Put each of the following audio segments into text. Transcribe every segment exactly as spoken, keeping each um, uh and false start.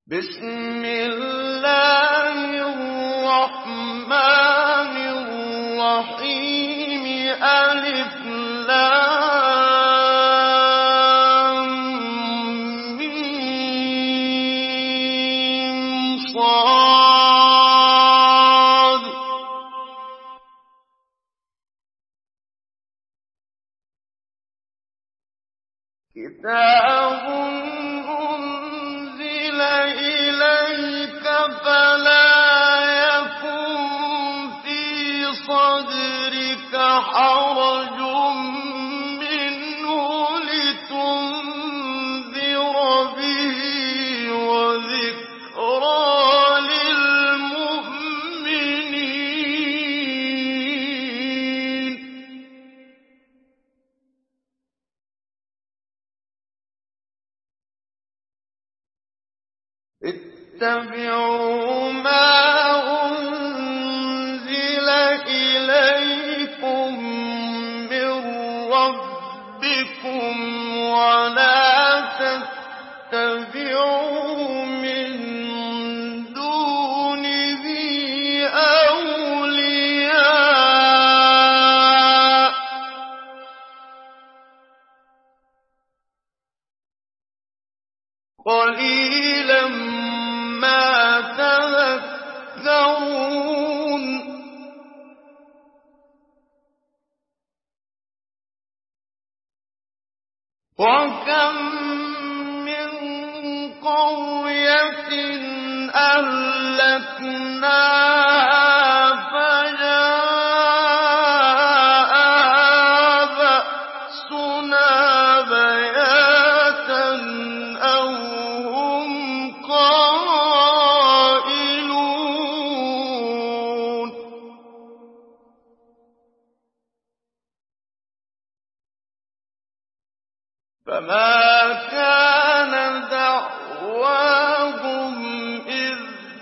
بسم الله الرحمن الرحيم ألف لام ميم صاد كتاب أنزل إليك فلا يكن في صدرك حرج منه لتنذر به وذكرى للمؤمنين اتبعوا ما أنزل إليكم من ربكم ولا تتبعوا من دونه أولياء قليلا ما تذكرون وكم من قرية أهلكناها فجاءها بأسنا بياتا أو هم قائلون فما كان دعواهم إذ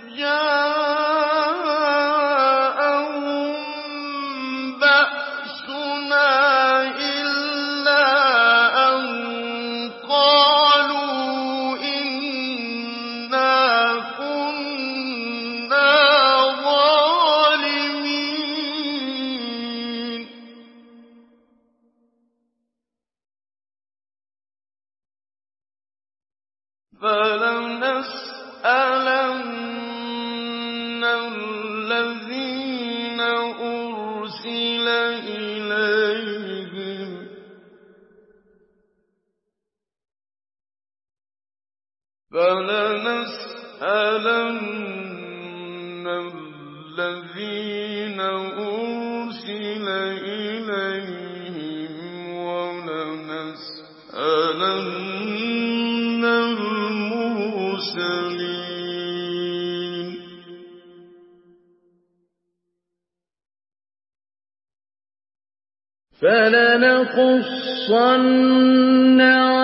جاءهم بأسنا إلا أن قالوا إنا كنا ظالمين فلنسألن الذين أرسل إليهم فلنسألن الذين أرسل إليهم ولنسألن المرسلين فلنقصن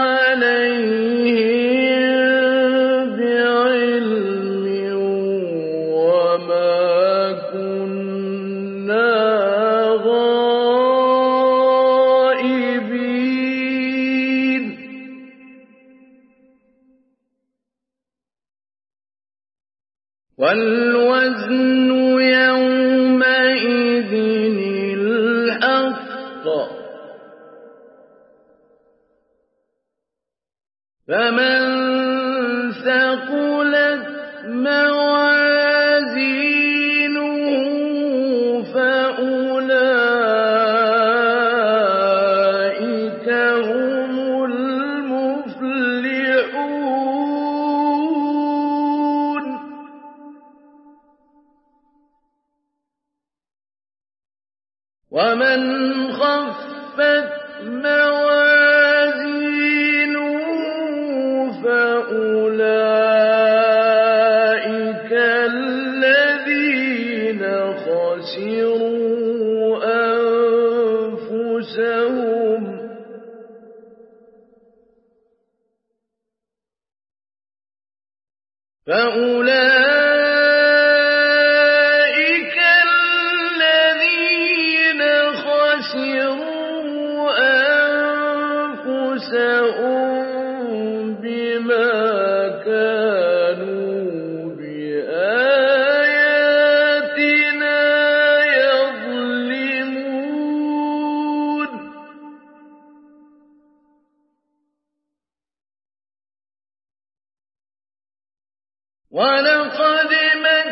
عليهم بعلم وما كنا غائبين والوزن يومئذ الحق فمن ثقلت موازينه فأولئك هم المفلحون ومن خفت موازينه فأولئك الذين خسروا أنفسهم فأولئك الذين خسروا أنفسهم بما كانوا وَلَقَدْ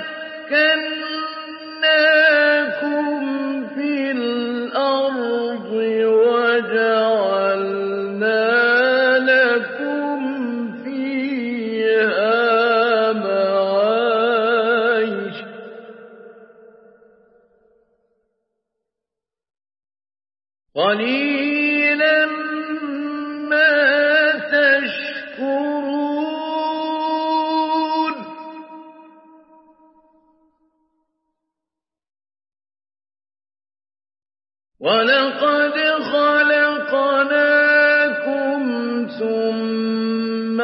مَكَّنَّاكُمْ فِي الْأَرْضِ وَجَعَلْنَا لَكُمْ فِيهَا مَعَايِشَ ۗ قَلِيلًا مَّا تَشْكُرُونَ وَلَقَدْ خَلَقْنَاكُمْ ثُمَّ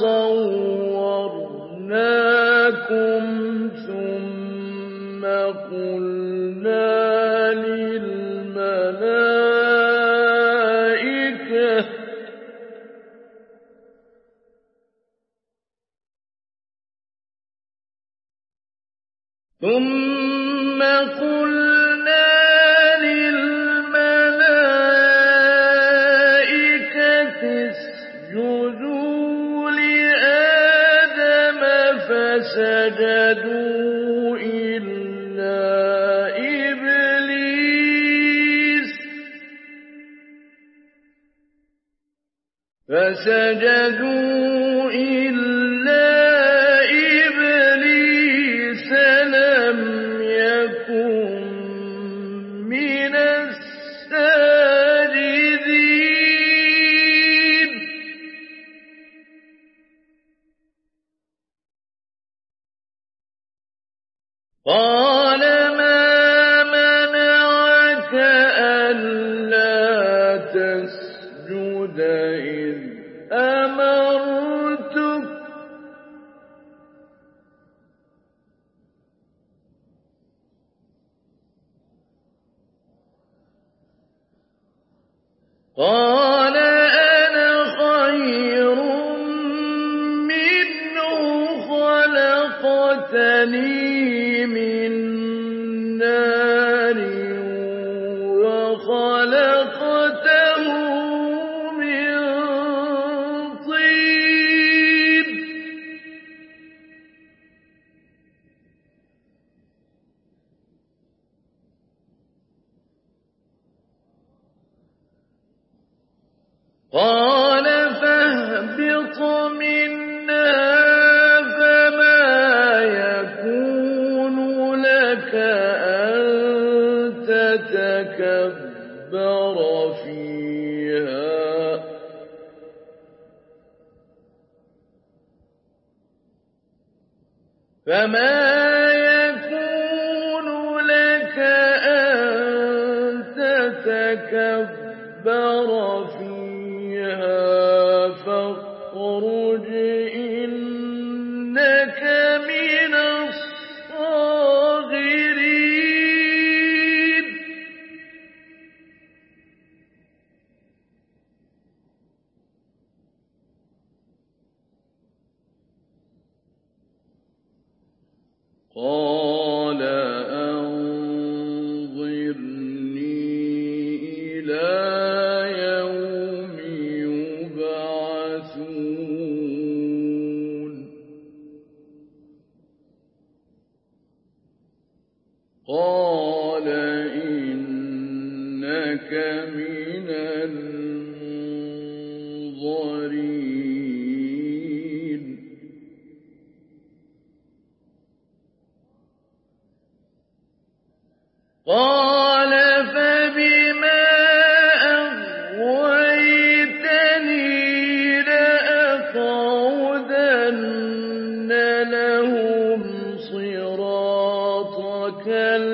صَوَّرْنَاكُمْ ثُمَّ قُلْنَا لِلْمَلَائِكَةِ ثُمَّ قُلْنَا لِلْمَلَائِكَةِ اسْجُدُوا لِآدَمَ فَسَجَدُوا إِلَّا إِبْلِيسَ فَسَجَدُوا إِلَّا إِبْلِيسَ لَمْ يَكُن مِّنَ السَّاجِدِينَ قَالَ مَا مَنَعَكَ أَلَّا تَسْجُدَ إِذْ أَمَرْتُكَ قَالَ أَنَا خَيْرٌ مِّنْهُ خَلَقْتَنِي مِن نَّارٍ وَخَلَقْتَهُ مِن طِينٍ قَالَ فَاهْبِطْ مِنْهَا فَمَا يَكُونُ لَكَ أَن تَتَكَبَّرَ فِيهَا فَمَا يَكُونُ لَكَ أَن تَتَكَبَّرَ فِيهَا فَاخْرُجْ إِنَّكَ مِنَ الصَّاغِرِينَ قَالَ أَنظِرْنِي إِلَىٰ يَوْمِ يُبْعَثُونَ قَالَ إِنَّكَ مِنَ الْمُنظَرِينَ قَالَ فَبِمَا أَغْوَيْتَنِي لَأَقْعُدَنَّ لَهُمْ صِرَاطَكَ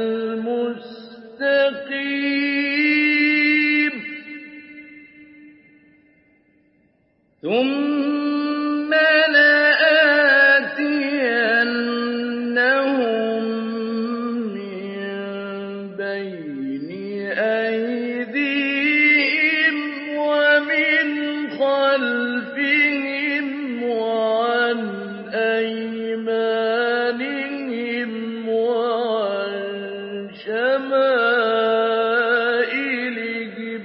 الْمُسْتَقِيمَ ثُمَّ لَآتِيَنَّهُم مِّن بَيْنِ أَيْدِيهِمْ وَمِنْ خَلْفِهِمْ وَعَنْ أَيْمَانِهِمْ وَعَن شَمَائِلِهِمْ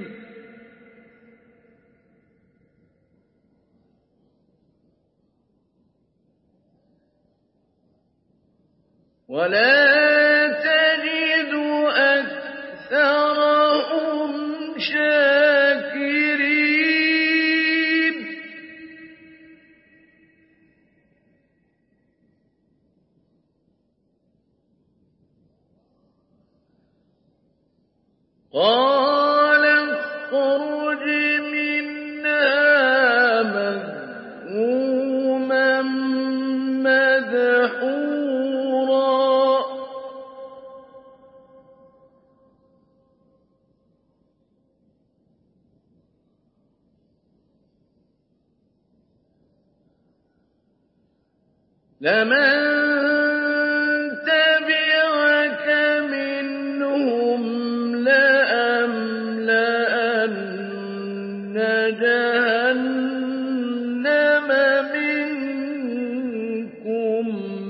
ولا تجد أكثرهم شاكرين قال اخرج منها مذءوما مدحورا لمن تبعك منهم لأملأن جهنم منكم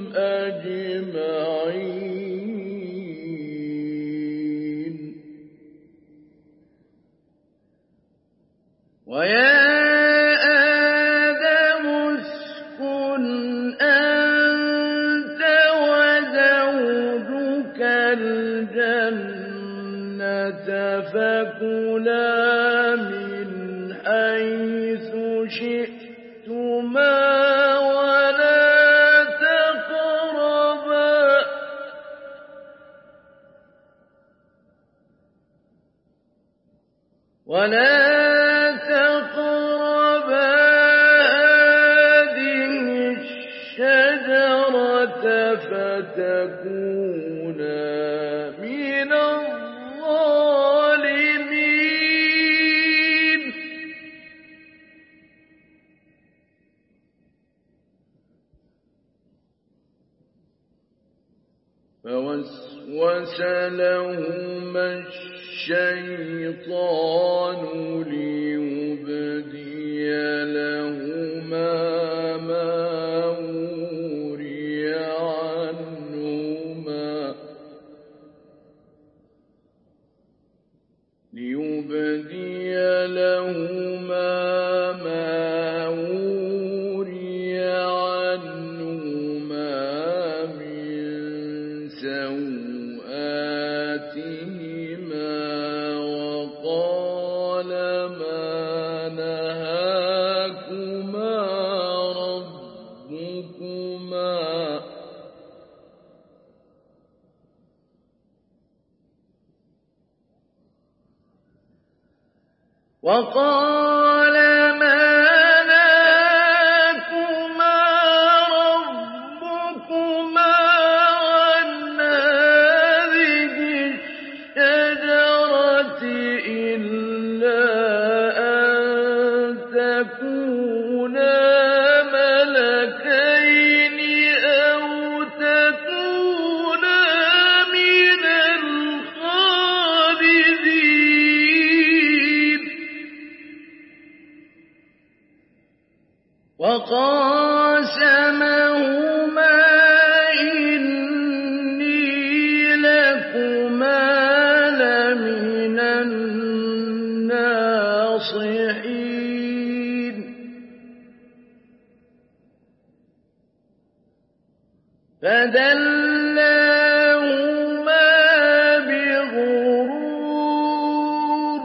أجمعين ويا فكلا من حيث شئتما ولا تقربا ولا تقربا هذه الشجرة فتكونا من الظالمين فوسوس لهما الشيطان ليبدي لهما ما وري عنهما ليبدي لهما ما وري عنهما من سوآتهما وقال ما نهاكما ربكما وقال ما نهاكما ربكما عن هذه الشجرة إلا أن تكونا ملكين أو تكونا من الخالدين وقاسمهما إني لكما لمن الناصحين فدلاهما بغرور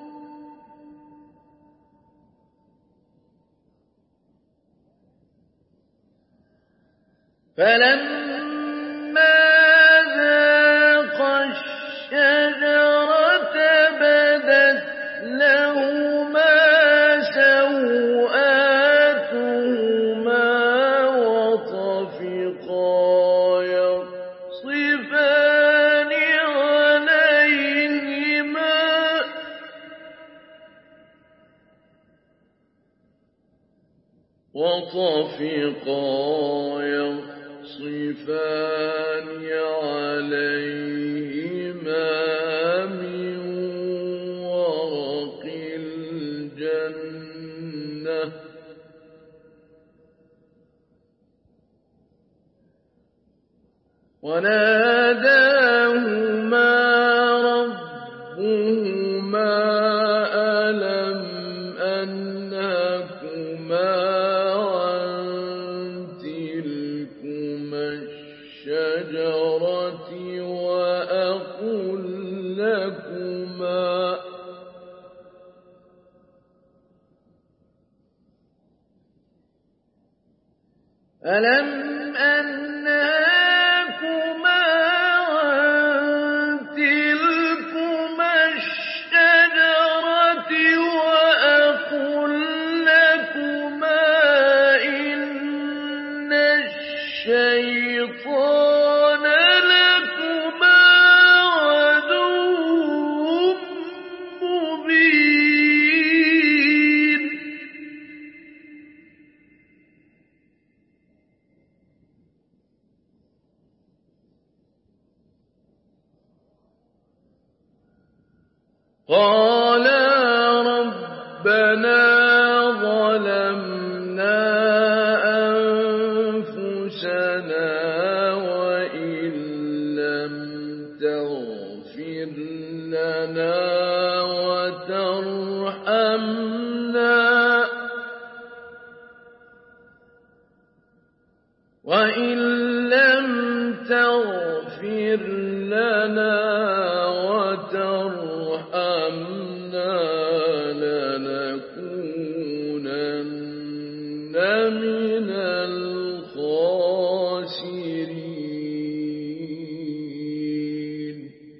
فلما ذاقا الشجرة بدت لهما سوآتهما وطفقا يخصفان عليهما وطفقا يخصفان عليهما من ورق الجنة وناداهما ربهما ألم أنهكما عن تلكما الشجرة الشجرة وأقل لكما ألم أنهاكما عن تلكما الشجرة وأقل لكما إن الشيطان لكما عدو مبين قالا ربنا ظلمنا أنفسنا وإن لم تغفر لنا وترحمنا وإن لم تغفر لنا وترحمنا لنكونن من الخاسرين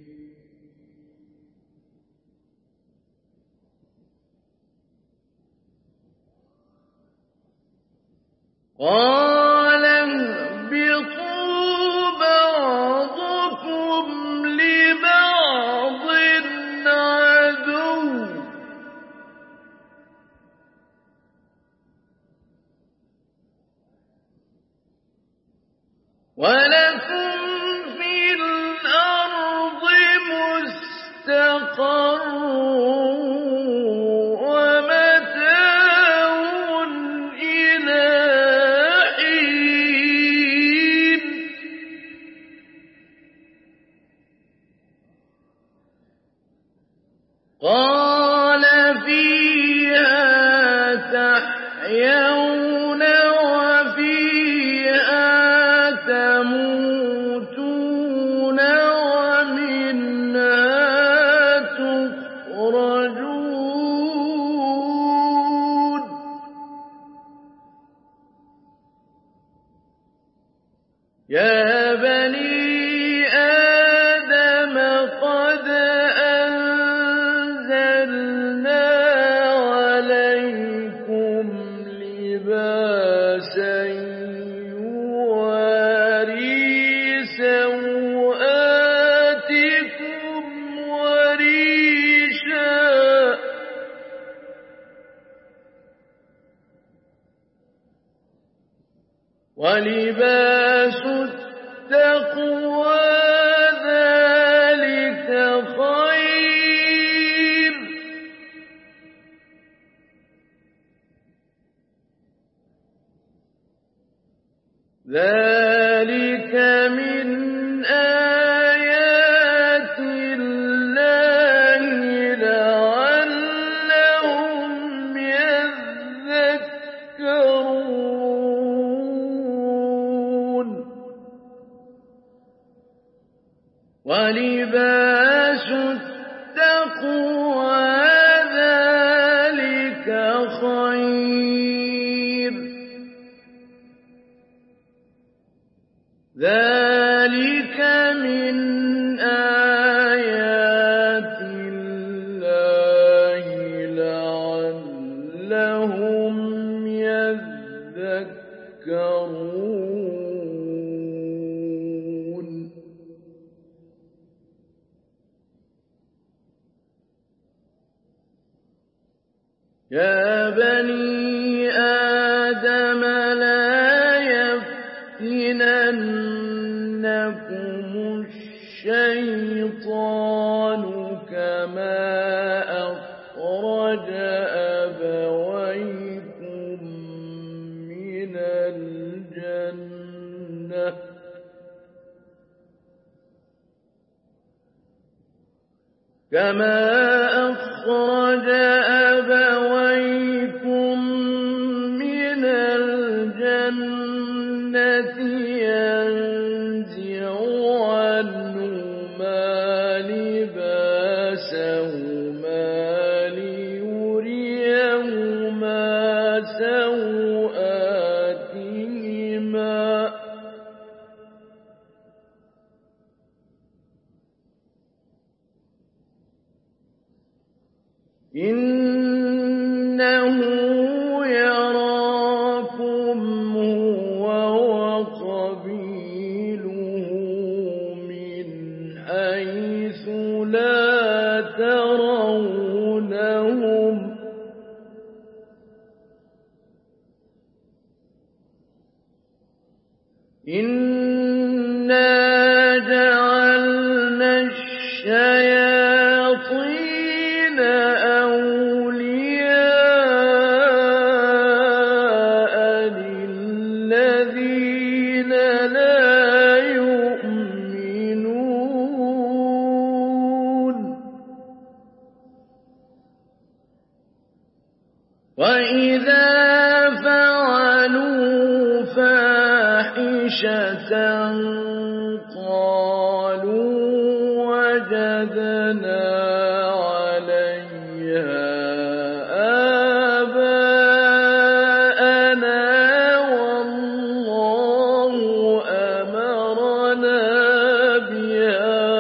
قال اهبطوا بعضكم لبعض عدو ولكم في الأرض مستقر ومتاع إلى حين قال فيها تحيون وفيها تموتون ومنها تخرجون يا بني آدم قد أنزلنا عليكم لباسا يواري سوآتكم وريشا ولباس التقوى ذلك خير ذلك من آيات الله لعلهم يذكرون ولباس التقوى ذلك خير ذلك من آيات الله لعلهم يذكرون يا بني آدم لا يفتننكم الشيطان كما أخرج أبويكم من الجنة كما أخرج أبويكم من الجنة ينزع إنه يراكم هو وقبيله من حيث لا ترونهم إنا جعلنا الشياطين أولياء للذين لا يؤمنون وإذا فعلوا فاحشة قالوا وجدنا عليها آباءنا والله أمرنا بها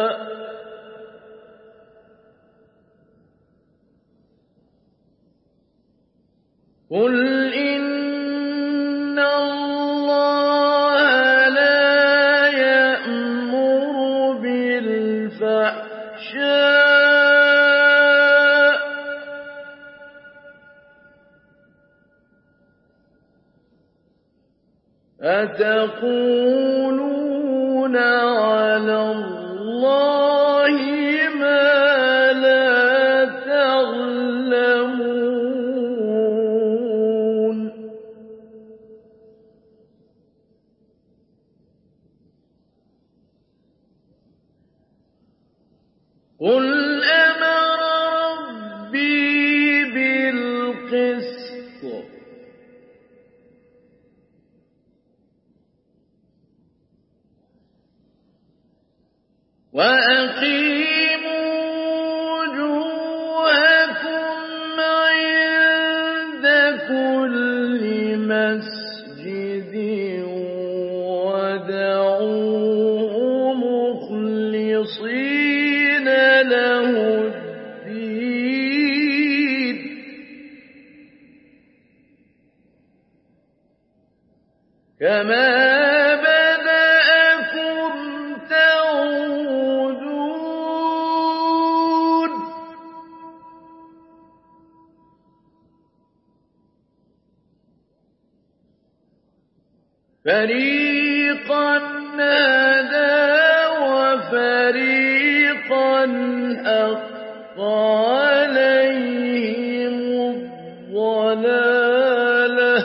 قل إن الله لا يأمر بالفحشاء أتقولون على الله ما لا تعلمون قل أمر ربي بالقسط وأقيموا وجوهكم عند كل مسجد ودعوه مخلصين له الدين كما بدأكم تعودون فريقا هدى وفريقا حق عليهم الضلالة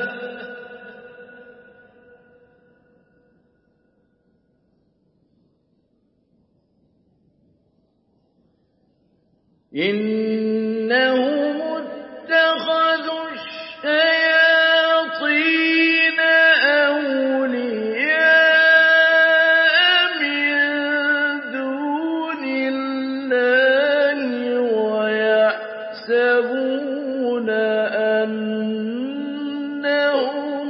إنهم اتخذوا الشياطين أولياء من دون الله ويحسبون أنهم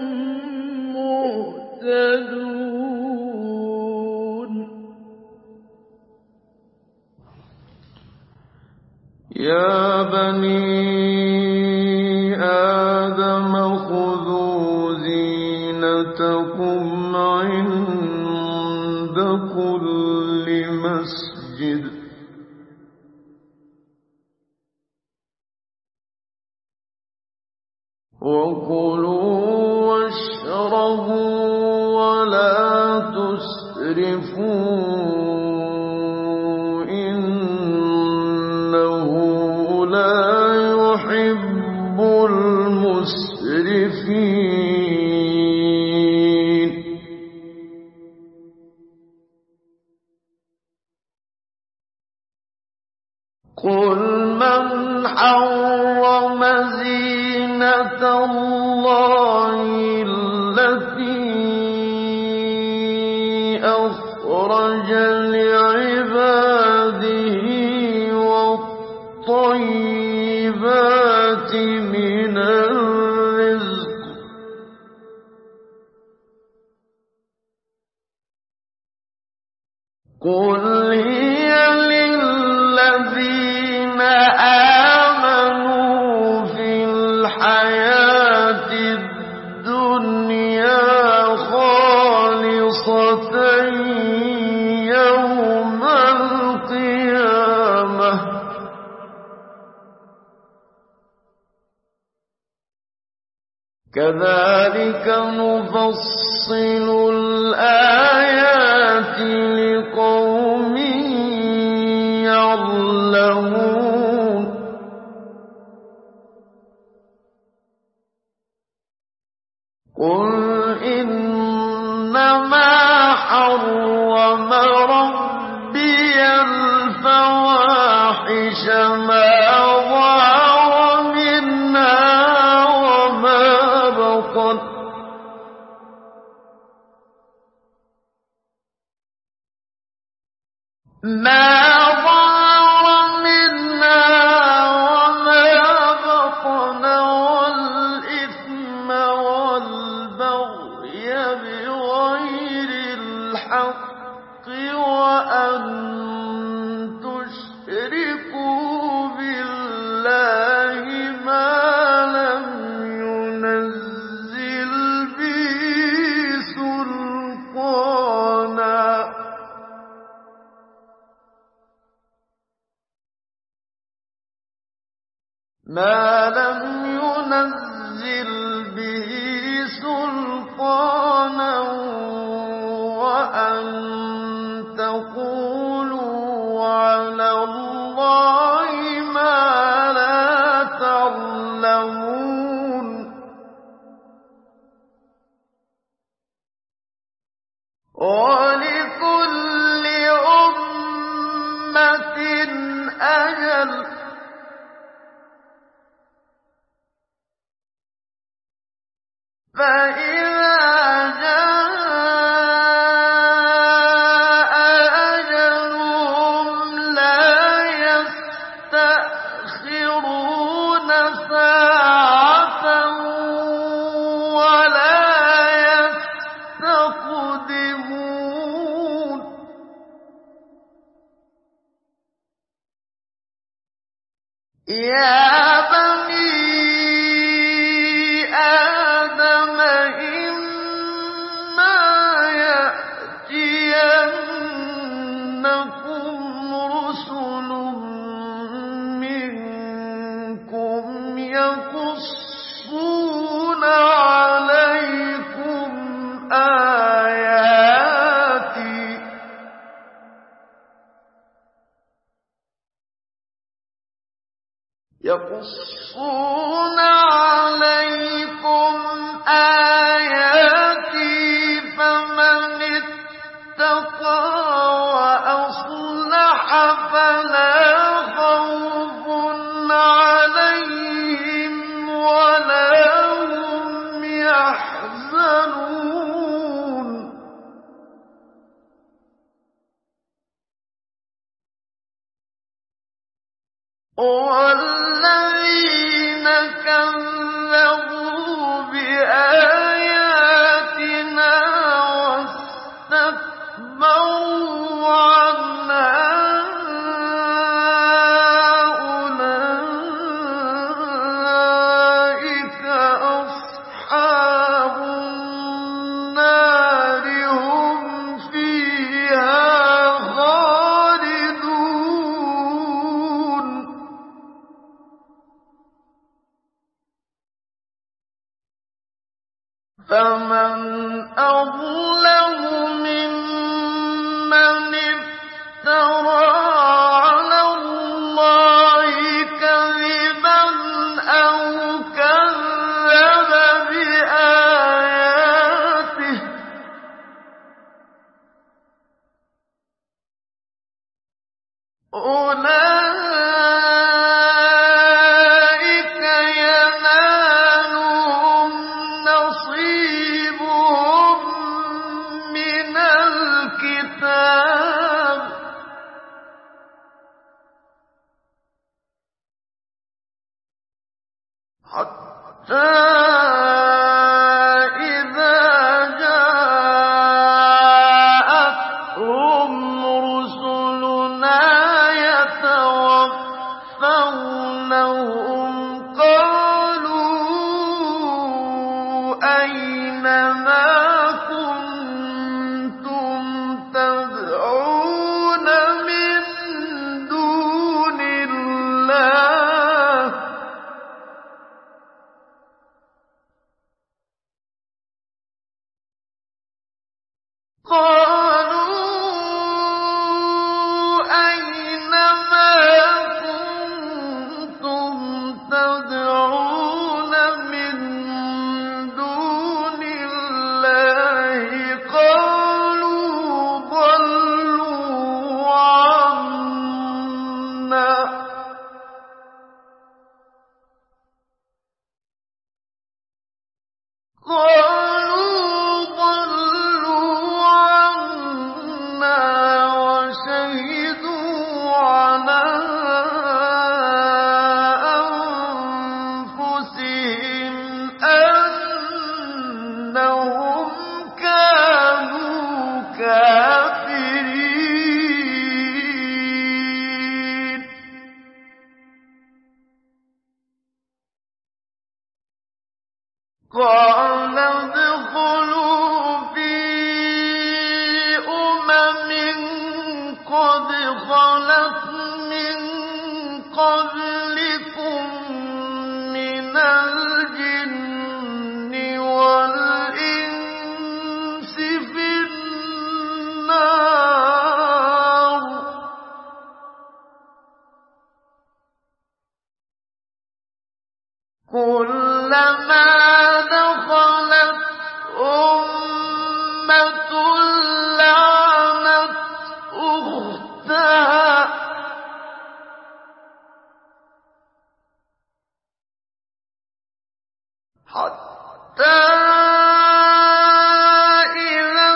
مهتدون يا بني آدم خذوا زينتكم عند كل مسجد وكلوا واشربوا ولا تسرفوا إنه لا يحب المسرفين قل من حرم زينة الله التي أخرج لعباده والطيبات من الرزق قل هي للذين آمنوا مرتين يوم القيامة كذلك نفصل الآيات لقوم يعلمون قل إنما حرم ربي الفواحش ما ظهر منها وما بطن ما ظهر منها وما بطن والإثم والبغي بغير الحق وأن تشركوا بالله ما لم ينزل به سلطانا ما لم ينزل به سلطانا وأن تقولوا على الله ما لا تعلمون ولكل أمة أجل فإذا جاء أجلهم لا يستأخرون ساعة ولا يستقدمون يا بني آدم إما يأتينكم رسل منكم يقصون عليكم آياتي يقصون عليكم آياتي فمن اتقى وأصلح فلا خوف عليهم ولا هم يحزنون والذين كذبوا بآياتنا واستكبروا عنها أولئك أصحاب النار هم فيها خالدون فمن أظلم ممن افترى على الله كذبا أو كذب بآياته أولئك ينالهم نصيبهم من الكتاب حتى إذا جاءتهم رسلنا يتوفونهم قالوا أين ما كنتم الكافرين قال ادخلوا في أمم قد خلت من قبلكم من الجن والإنس في النار كلما دخلت أمة لعنت أختها حتى إذا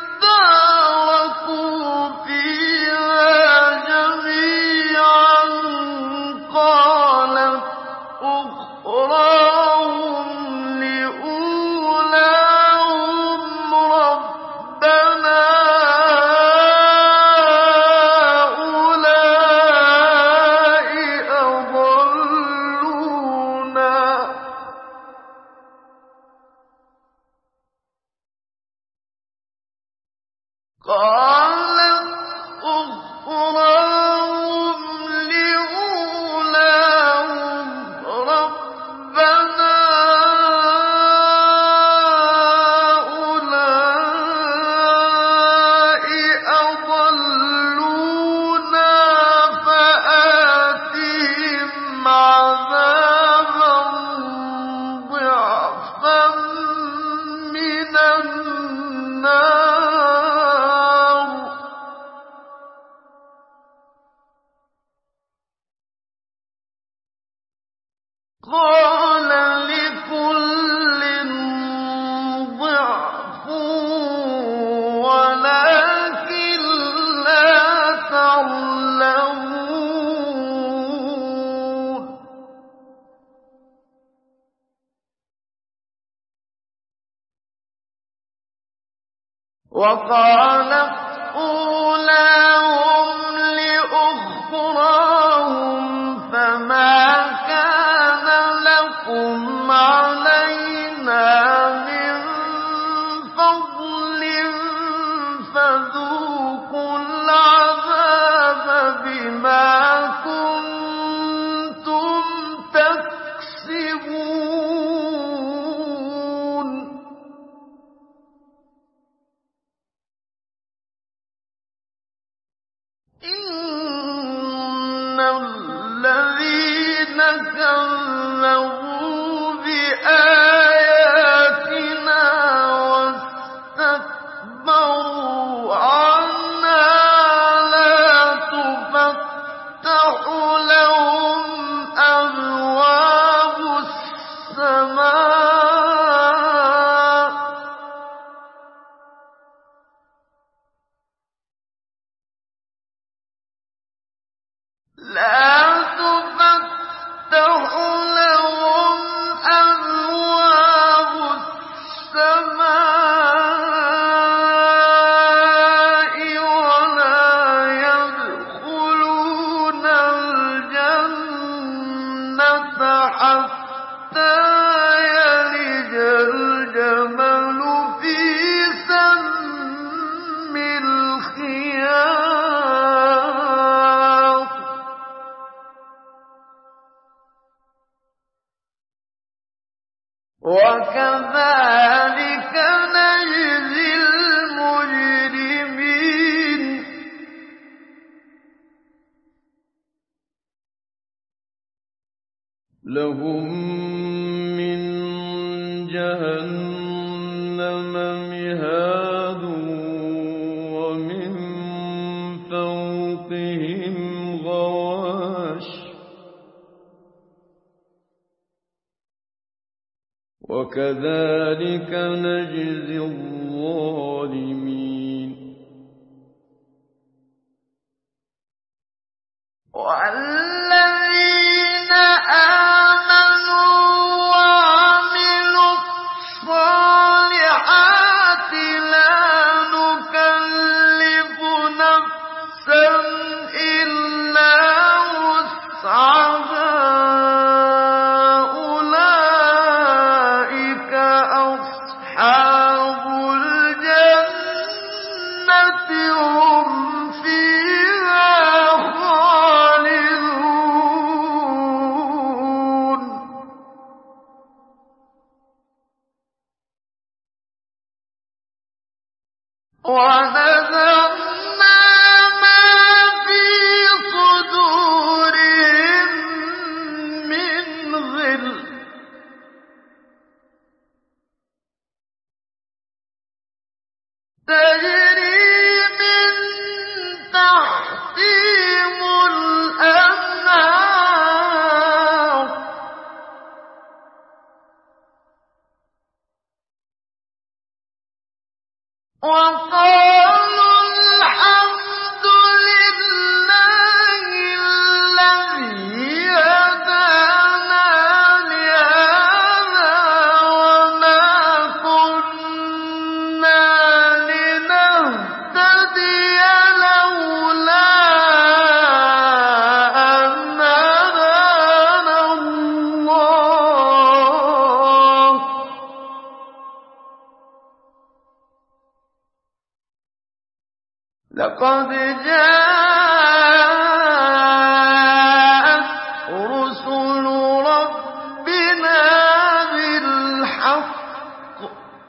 اداركوا فيها جميعا قالت أخراهم لأولاهم ربنا هؤلاء أضلونا قالت أخراهم لأولاهم ربنا هؤلاء أضلونا فآتهم عذابا ضعفا من النار قال لكل ضعف ولكن لا تعلمون وقالت أولاهم لأخراهم فما كان لكم علينا من فضل فذوقوا العذاب بما كنتم تكسبون إن الذين كذبوا بآياتنا واستكبروا عنها لا تفتح لهم أبواب السماء لا تفتح لهم أبواب السماء ولا يدخلون الجنة حتى يلج الجمل في سم الخياط وكذلك نجزي المجرمين لهم من جهنم مهاد ومن فوقهم غواش وكذلك نجزي الظالمين والذين آمنوا وعملوا الصالحات لا نكلف هم فيها خالدون ونزعنا ما في صدورهم من غل تجري من تحتهم الأنهار وقالوا الحمد لله الذي هدانا لهذا وما كنا لنهتدي لولا أن هدانا الله لقد جاءت رسل ربنا بالحق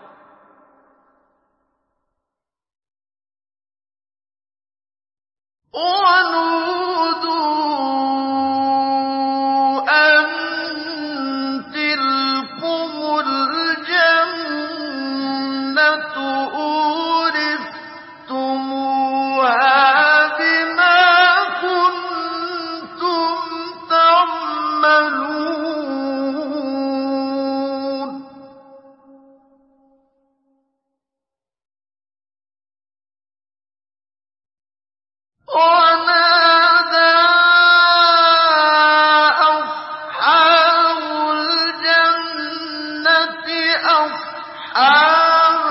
ونودوا أن تلكم الجنة أورثتموها بما كنتم تعملون ونادى أصحاب الجنة أصحاب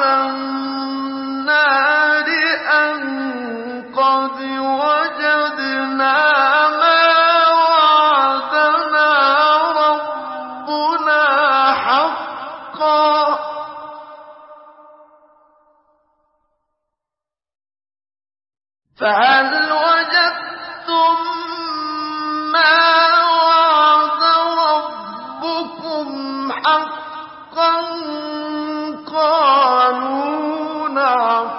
النار أن قد وجدنا ما وعدنا ربنا حقا فهل وجدتم ما وعد ربكم حقا قالوا نعم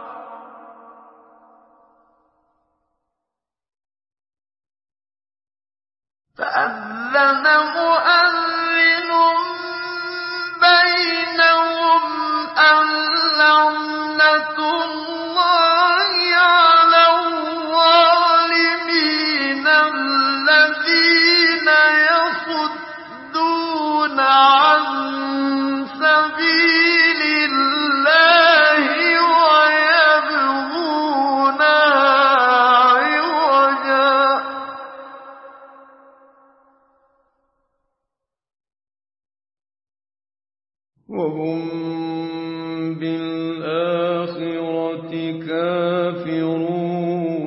فأذن مؤذن بينهم اللعنة الله على الظالمين الذين يصدون عن سبيل الله ويبغونها عوجا وهم بالآخرة كافرون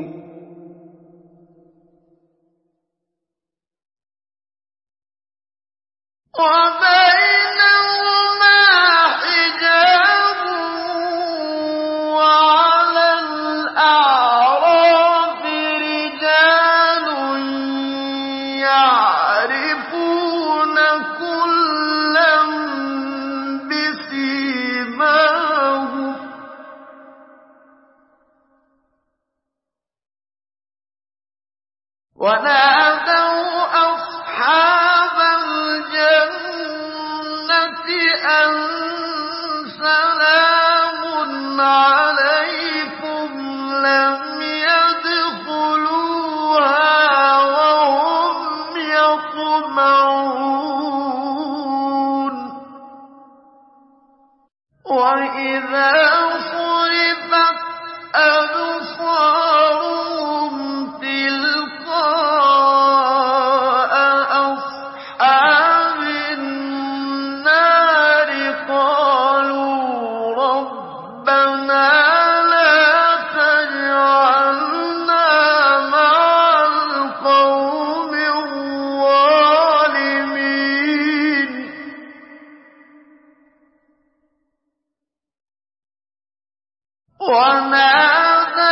وبينهما حجاب وعلى الأعراف رجال يعرفون كلا بسيماهم ونادوا أصحاب الجنة أن سلام عليكم لم يدخلوها وهم يطمعون وإذا صرفت أبصارهم تلقاء أصحاب النار قالوا ربنا لا تجعلنا مع القوم الظالمين ونادى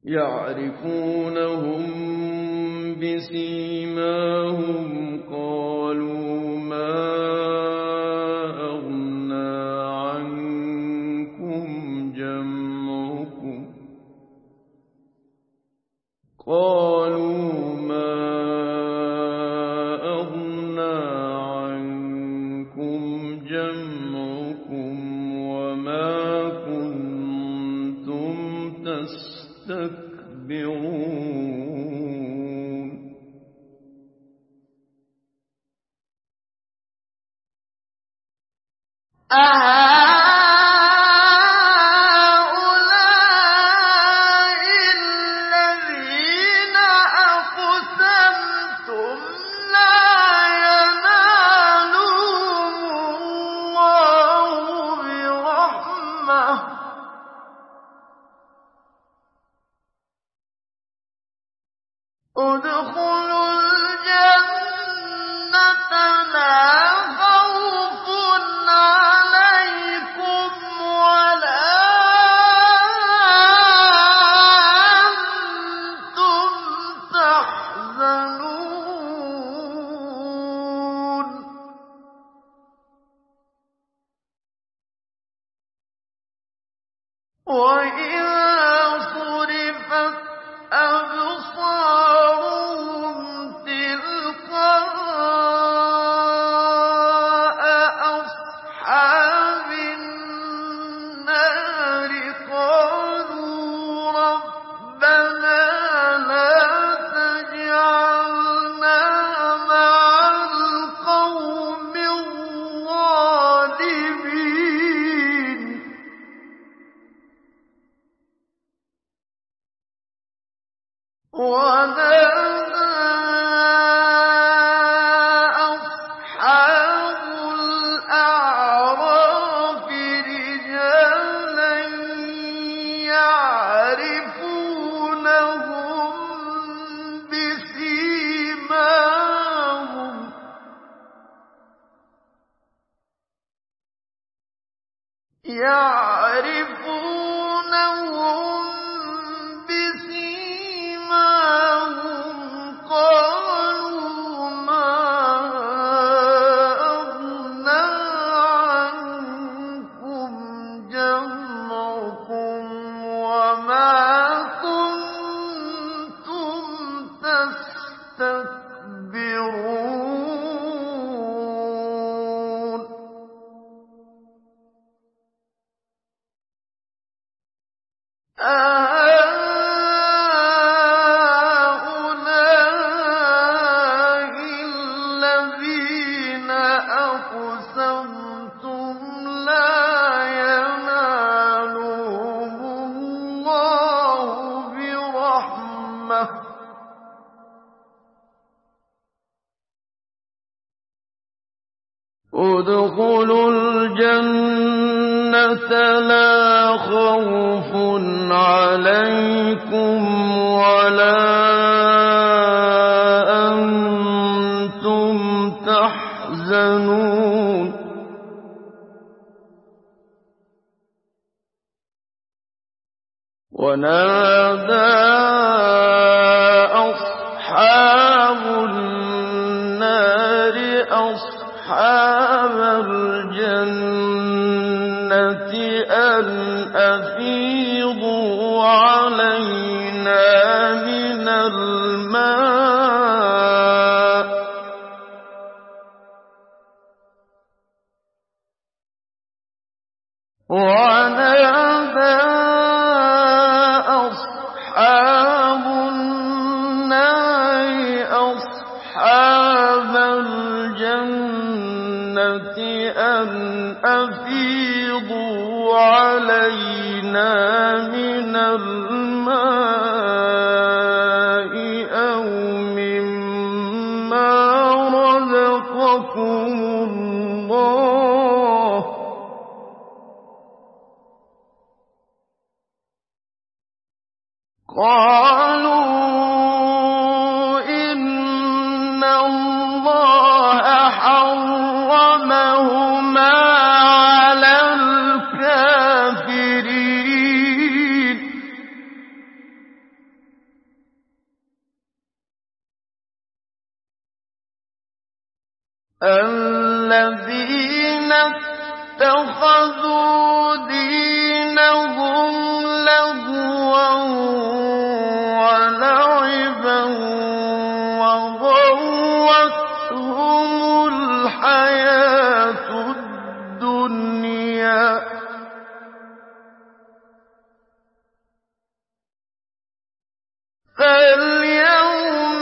يعرفونهم بسيماهم قالوا ما أغنى عنكم جمعكم قالوا ما أغنى عنكم جمعكم وما كنتم تستكبرون أهؤلاء الذين أقسمتم لا ينالهم الله برحمة ادخلوا الجنة لا خوف عليكم ولا أنتم تحزنون وإذا صرفت أبصارهم تلقاء أصحاب النار قالوا ربنا لا تجعلنا مع القوم الظالمين ونادى أصحاب الأعراف رجالا يعرفونهم بسيماهم يعرفونهم بسيماهم قالوا ما أغنى عنكم جمعكم وما كنتم تستكبرون أهؤلاء الذين أقسمتم لا ينالهم الله برحمة ادخلوا الجنة لا خوف عليكم ولا أنتم تحزنون ونادى أصحاب النار أصحاب الجنة أن أفيضوا علينا من الماء ونادى أصحاب النار أصحاب الجنة أن أفيضوا علينا من الماء أو مما رزقكم الله قالوا إن الله حرمهما على الكافرين الذين اتخذوا دينهم لهوا ولعبا وغرتهم الحياة الدنيا فاليوم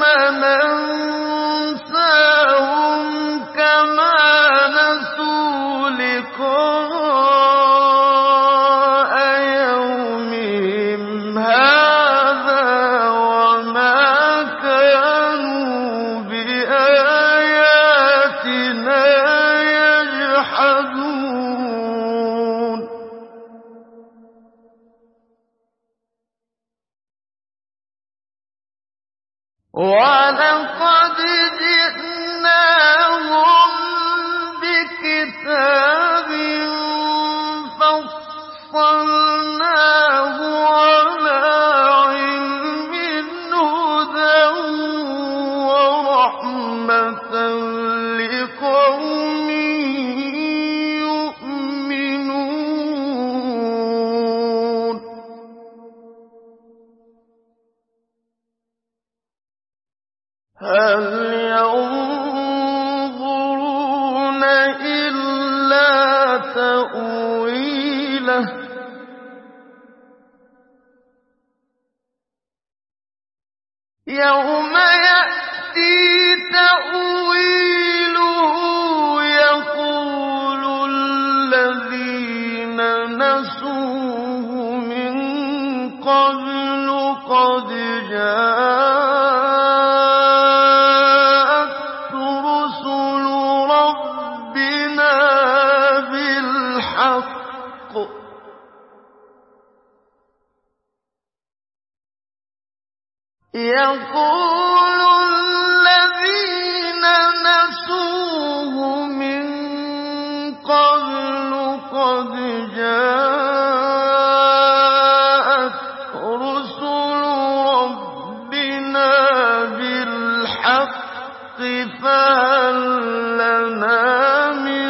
ننساهم كما نسوا لقاء يومهم هذا وما كانوا بآياتنا يجحدون ولقد جئناهم بكتاب فصلناه على علم هدى ورحمة لقوم يؤمنون هل ينظرون إلا تأويله يوم يأتي تأويله يقول الذين نسوه من قبل قد جاءت رسل ربنا بالحق يقول الذين نسوه من قبل قد جاءت رسل ربنا بالحق فهل لنا من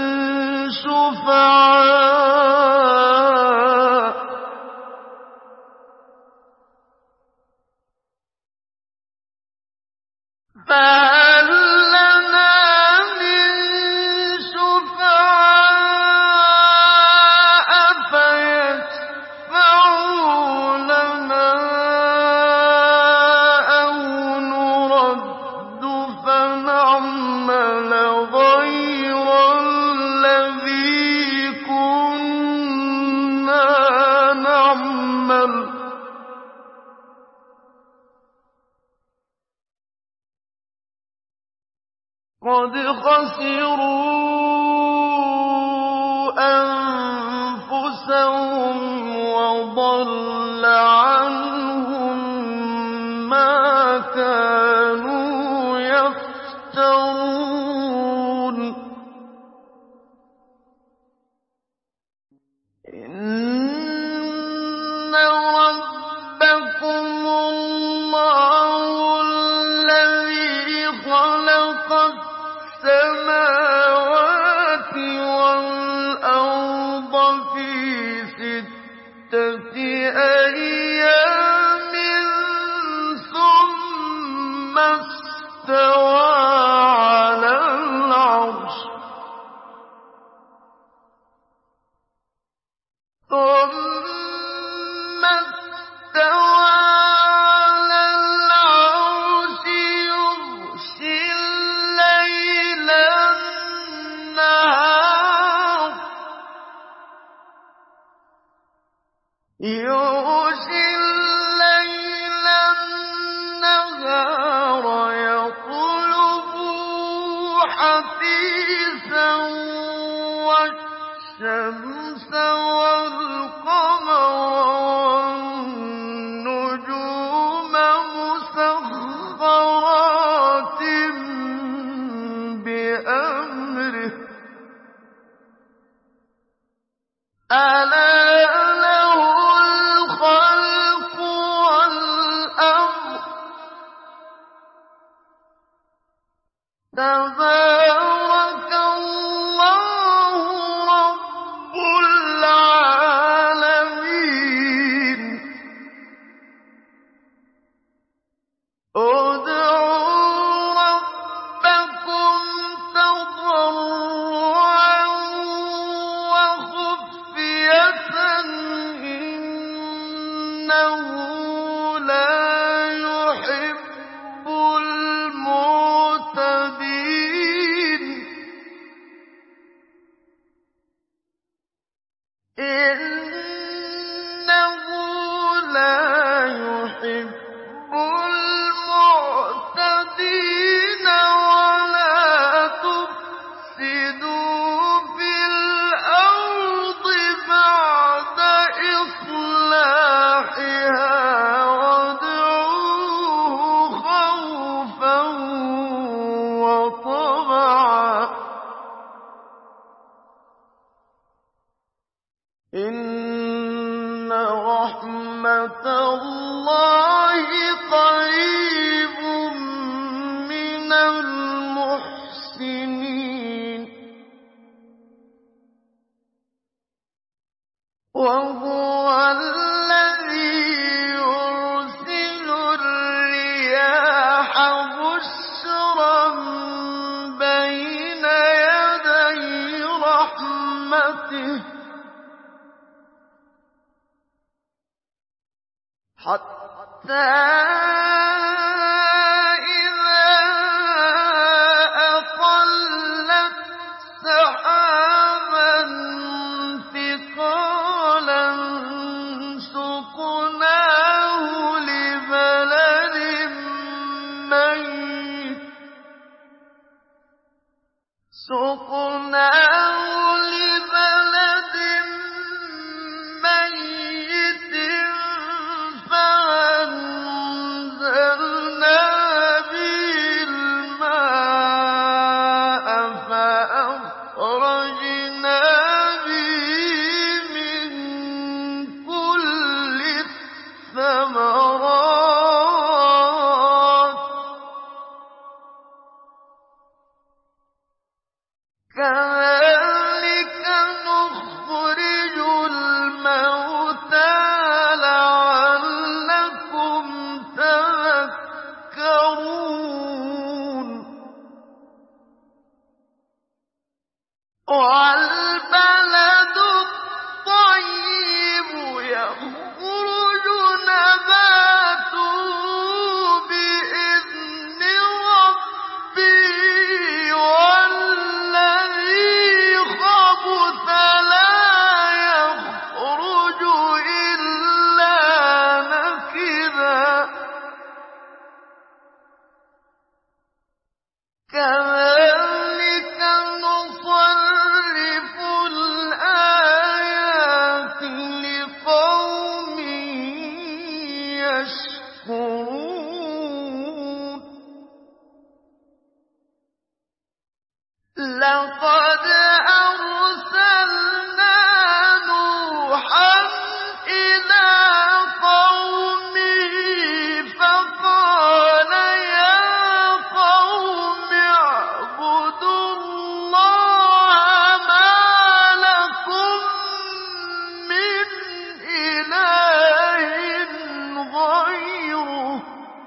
شفعاء فهل لنا من شفعاء فيشفعوا لنا أو نرد فنعمل غير الذي كنا نعمل قد خسروا أنفسهم وضل عنهم ما كانوا يفترون إن ربكم الله الذي خلق السماوات والأرض في ستة أيام ثم استوى على العرش ثم استوى على العرش يغشي الليل النهار يغشي الليل النهار يطلبه حثيثا والشمس والقمر والنجوم مسخرات بأمره ألا له الخلق والأمر تبارك تُفْسِدُوا فِي الْأَرْضِ بَعْدَ إِصْلَاحِهَا وَادْعُوهُ خَوْفًا وَطَمَعًا ۚ إِنَّ رَحْمَتَ اللَّهِ قَرِيبٌ مِّنَ الْمُحْسِنِينَ وَهُوَ الَّذِي يُرْسِلُ الرِّيَاحَ بُشْرًا بَيْنَ يَدَيْ رَحْمَتِهِ حَتَّىٰ إِذَا أَقَلَّتْ سَحَابًا ثِقَالًا سُقْنَاهُ لِبَلَدٍ مَّيِّتٍ فَأَنزَلْنَا بِهِ الْمَاءَ فَأَخْرَجْنَا بِهِ مِن كُلِّ الثَّمَرَاتِ ۚ كَذَٰلِكَ نُخْرِجُ الْمَوْتَىٰ لَعَلَّكُمْ تَذَكَّرُونَ وَالْبَلَدُ الطَّيِّبُ يَخْرُجُ نَبَاتُهُ بِإِذْنِ رَبِّهِ وَالَّذِي خَبُثَ لَا يَخْرُجُ إِلَّا نَكِدًا ۚ كَذَٰلِكَ نُصَرِّفُ الْآيَاتِ لِقَوْمٍ يَشْكُرُونَ لَقَدْ أَرْسَلْنَا نُوحًا إِلَىٰ قَوْمِهِ فَقَالَ يَا قَوْمِ اعْبُدُوا اللَّهَ مَا لَكُم مِّنْ إِلَٰهٍ غَيْرُهُ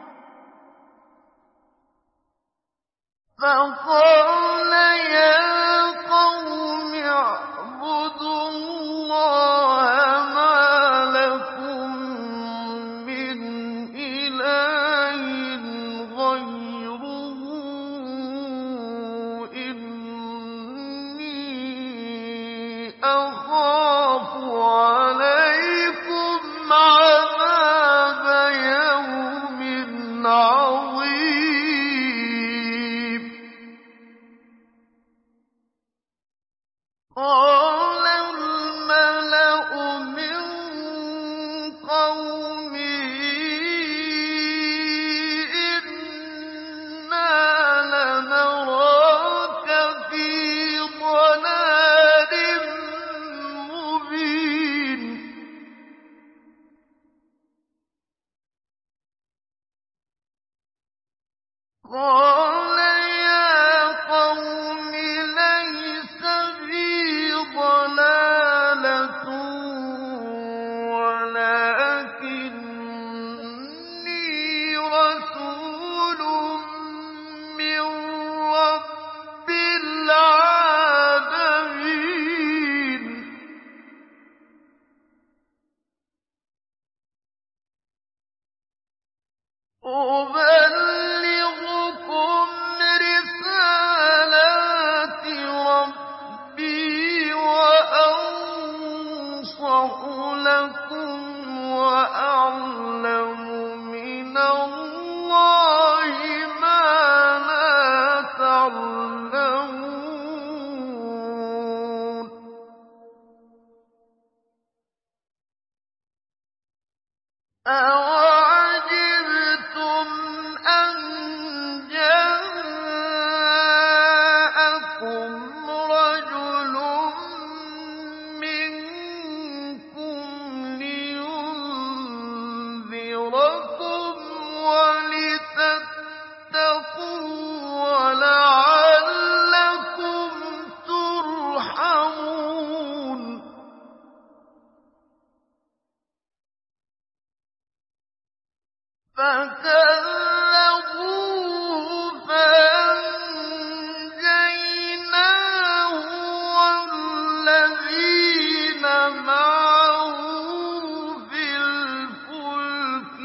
فَقَالَ يَا قَوْمِ اعْبُدُوا اللَّهَ مَا لَكُم مِّنْ إِلَٰهٍ غَيْرُهُ إِنِّي أَخَافُ عَلَيْكُمْ عَذَابَ يَوْمٍ عَظِيمٍ قَالَ الْمَلَأُ مِن قَوْمِهِ إِنَّا لَنَرَاكَ فِي ضَلَالٍ مُّبِينٍ قَالَ يَا قَوْمِ لَيْسَ بِي أَوَعَجِبْتُمْ أَن جَاءَكُمْ رَجُلٌ مِّنكُمْ لِيُنذِرَكُمْ وَلِتَتَّقُوا وَلَعَلَّكُمْ تُرْحَمُونَ فَكَذَّبُوهُ فَأَنجَيْنَاهُ وَالَّذِينَ مَعَهُ فِي الْفُلْكِ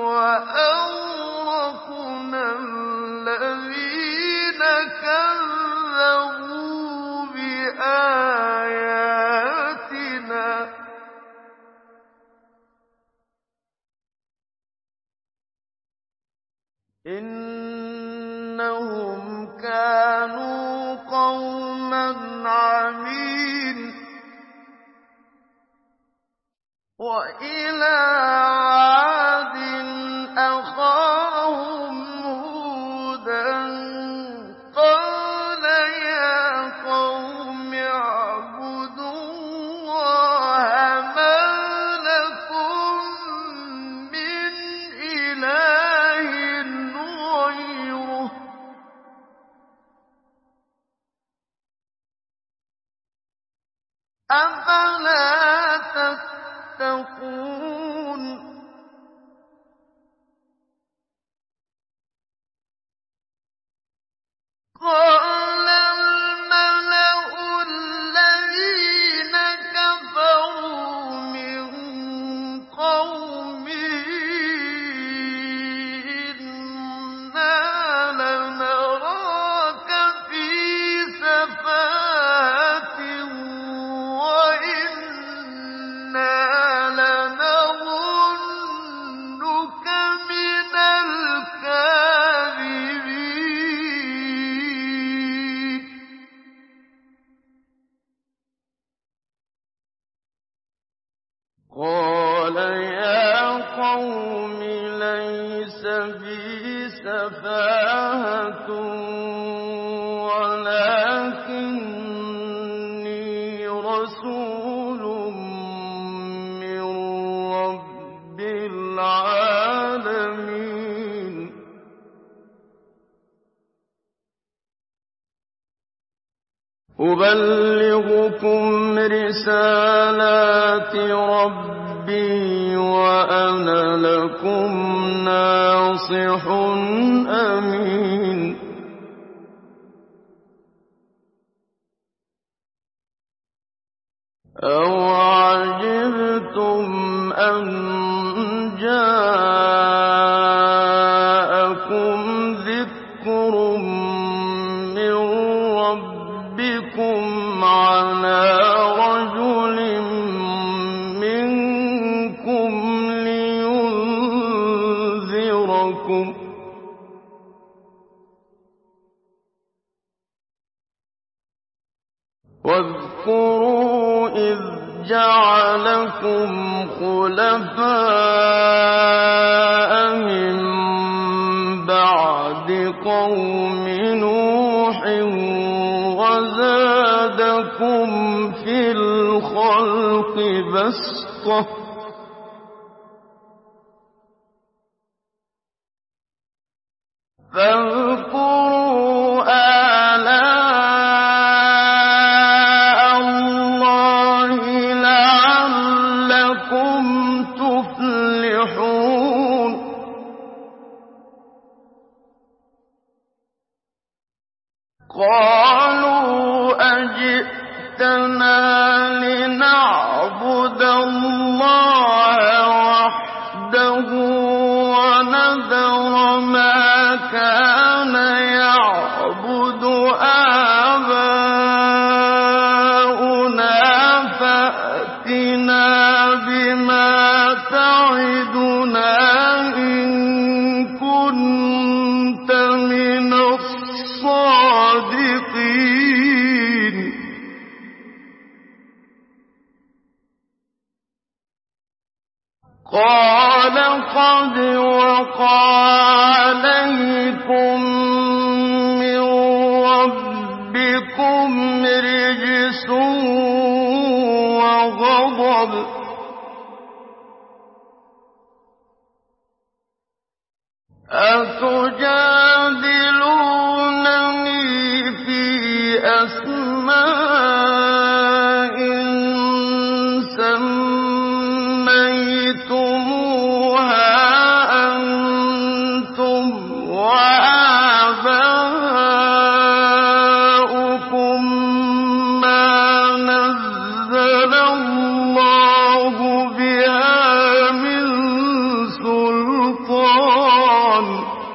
وَأَغْرَقْنَا الَّذِينَ كَذَّبُوا بِآيَاتِنَا ۚ إِنَّهُمْ كَانُوا قَوْمًا عَمِينَ وَإِلَىٰ عَادٍ أَخَاهُمْ هُودًا قَالَ يَا قَوْمِ اعْبُدُوا اللَّهَ مَا لَكُم مِّنْ إِلَٰهٍ غَيْرُهُ ۖ أَفَلَا تَتَّقُونَ قَالَ الْمَلَأُ الَّذِينَ كَفَرُوا مِن قَوْمِهِ إِنَّا لَنَرَاكَ فِي سَفَاهَةٍ وَإِنَّا لَنَظُنُّكَ مِنَ الْكَاذِبِينَ قَالَ يَا قَوْمِ لَيْسَ بِي سَفَاهَةٌ وَلَٰكِنِّي رَسُولٌ مِّن رَّبِّ الْعَالَمِينَ أُبَلِّغُكُمْ رِسَالَاتِ رَبِّي وَأَنَا لَكُمْ نَاصِحٌ أَمِينٌ أَوَعَجِبْتُمْ أَن جَاءَكُمْ ذِكْرٌ مِّن رَّبِّكُمْ عَلَىٰ رَجُلٍ مِّنكُمْ لِيُنذِرَكُمْ ۚ وَاذْكُرُوا إِذْ جَعَلَكُمْ خُلَفَاءَ مِن بَعْدِ قَوْمِ نُوحٍ وَزَادَكُمْ فِي الْخَلْقِ بَسْطَةً ۖ فاذكروا آلاء الله لعلكم تفلحون قالوا أجئتنا لنعبد الله وحده ونذر ما كان يعبد آباؤنا فأتنا بما تعدنا إن كنت من الصادقين قال قد وقع عليكم من ربكم رجس وغضب أتجادلونني في أسماء سميتموها أنتم وآباؤكم ما نزل الله بها من سلطان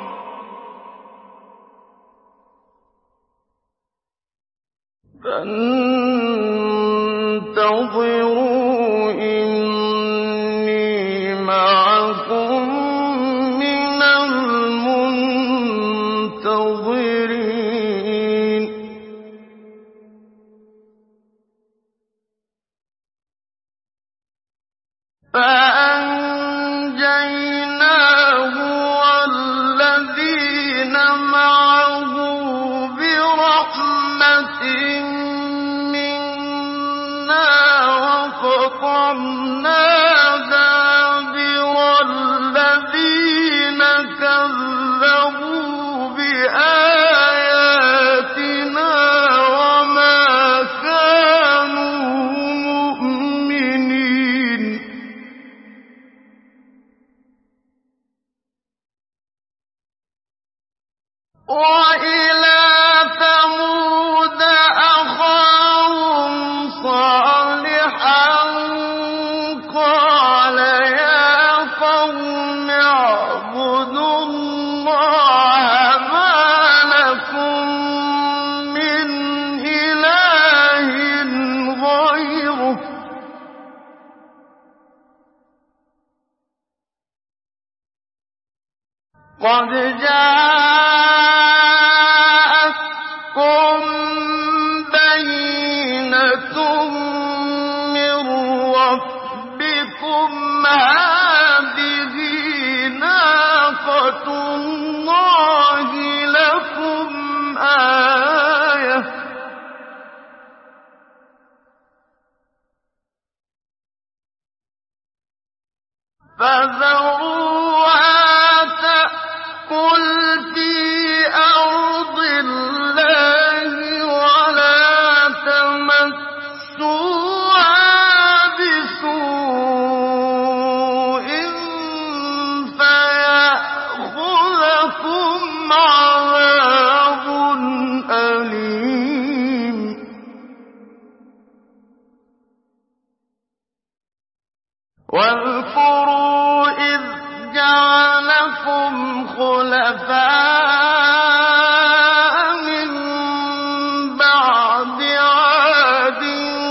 فانتظروا إني معكم من المنتظرين فأنجيناه والذين معه برحمة وقطعنا دابر الذين كذبوا بآياتنا وما كانوا مؤمنين وإلى ثمود أخاهم صالحا قال يا قوم اعبدوا الله ما لكم من إله غيره قد جاءتكم بينة من ربكم هذه ناقة الله لكم آية فذروها تأكل في أرض الله ولا تمسوها بسوء فيأخذكم عذاب أليم واذكروا إذ جعلكم خلفاء من بعد عاد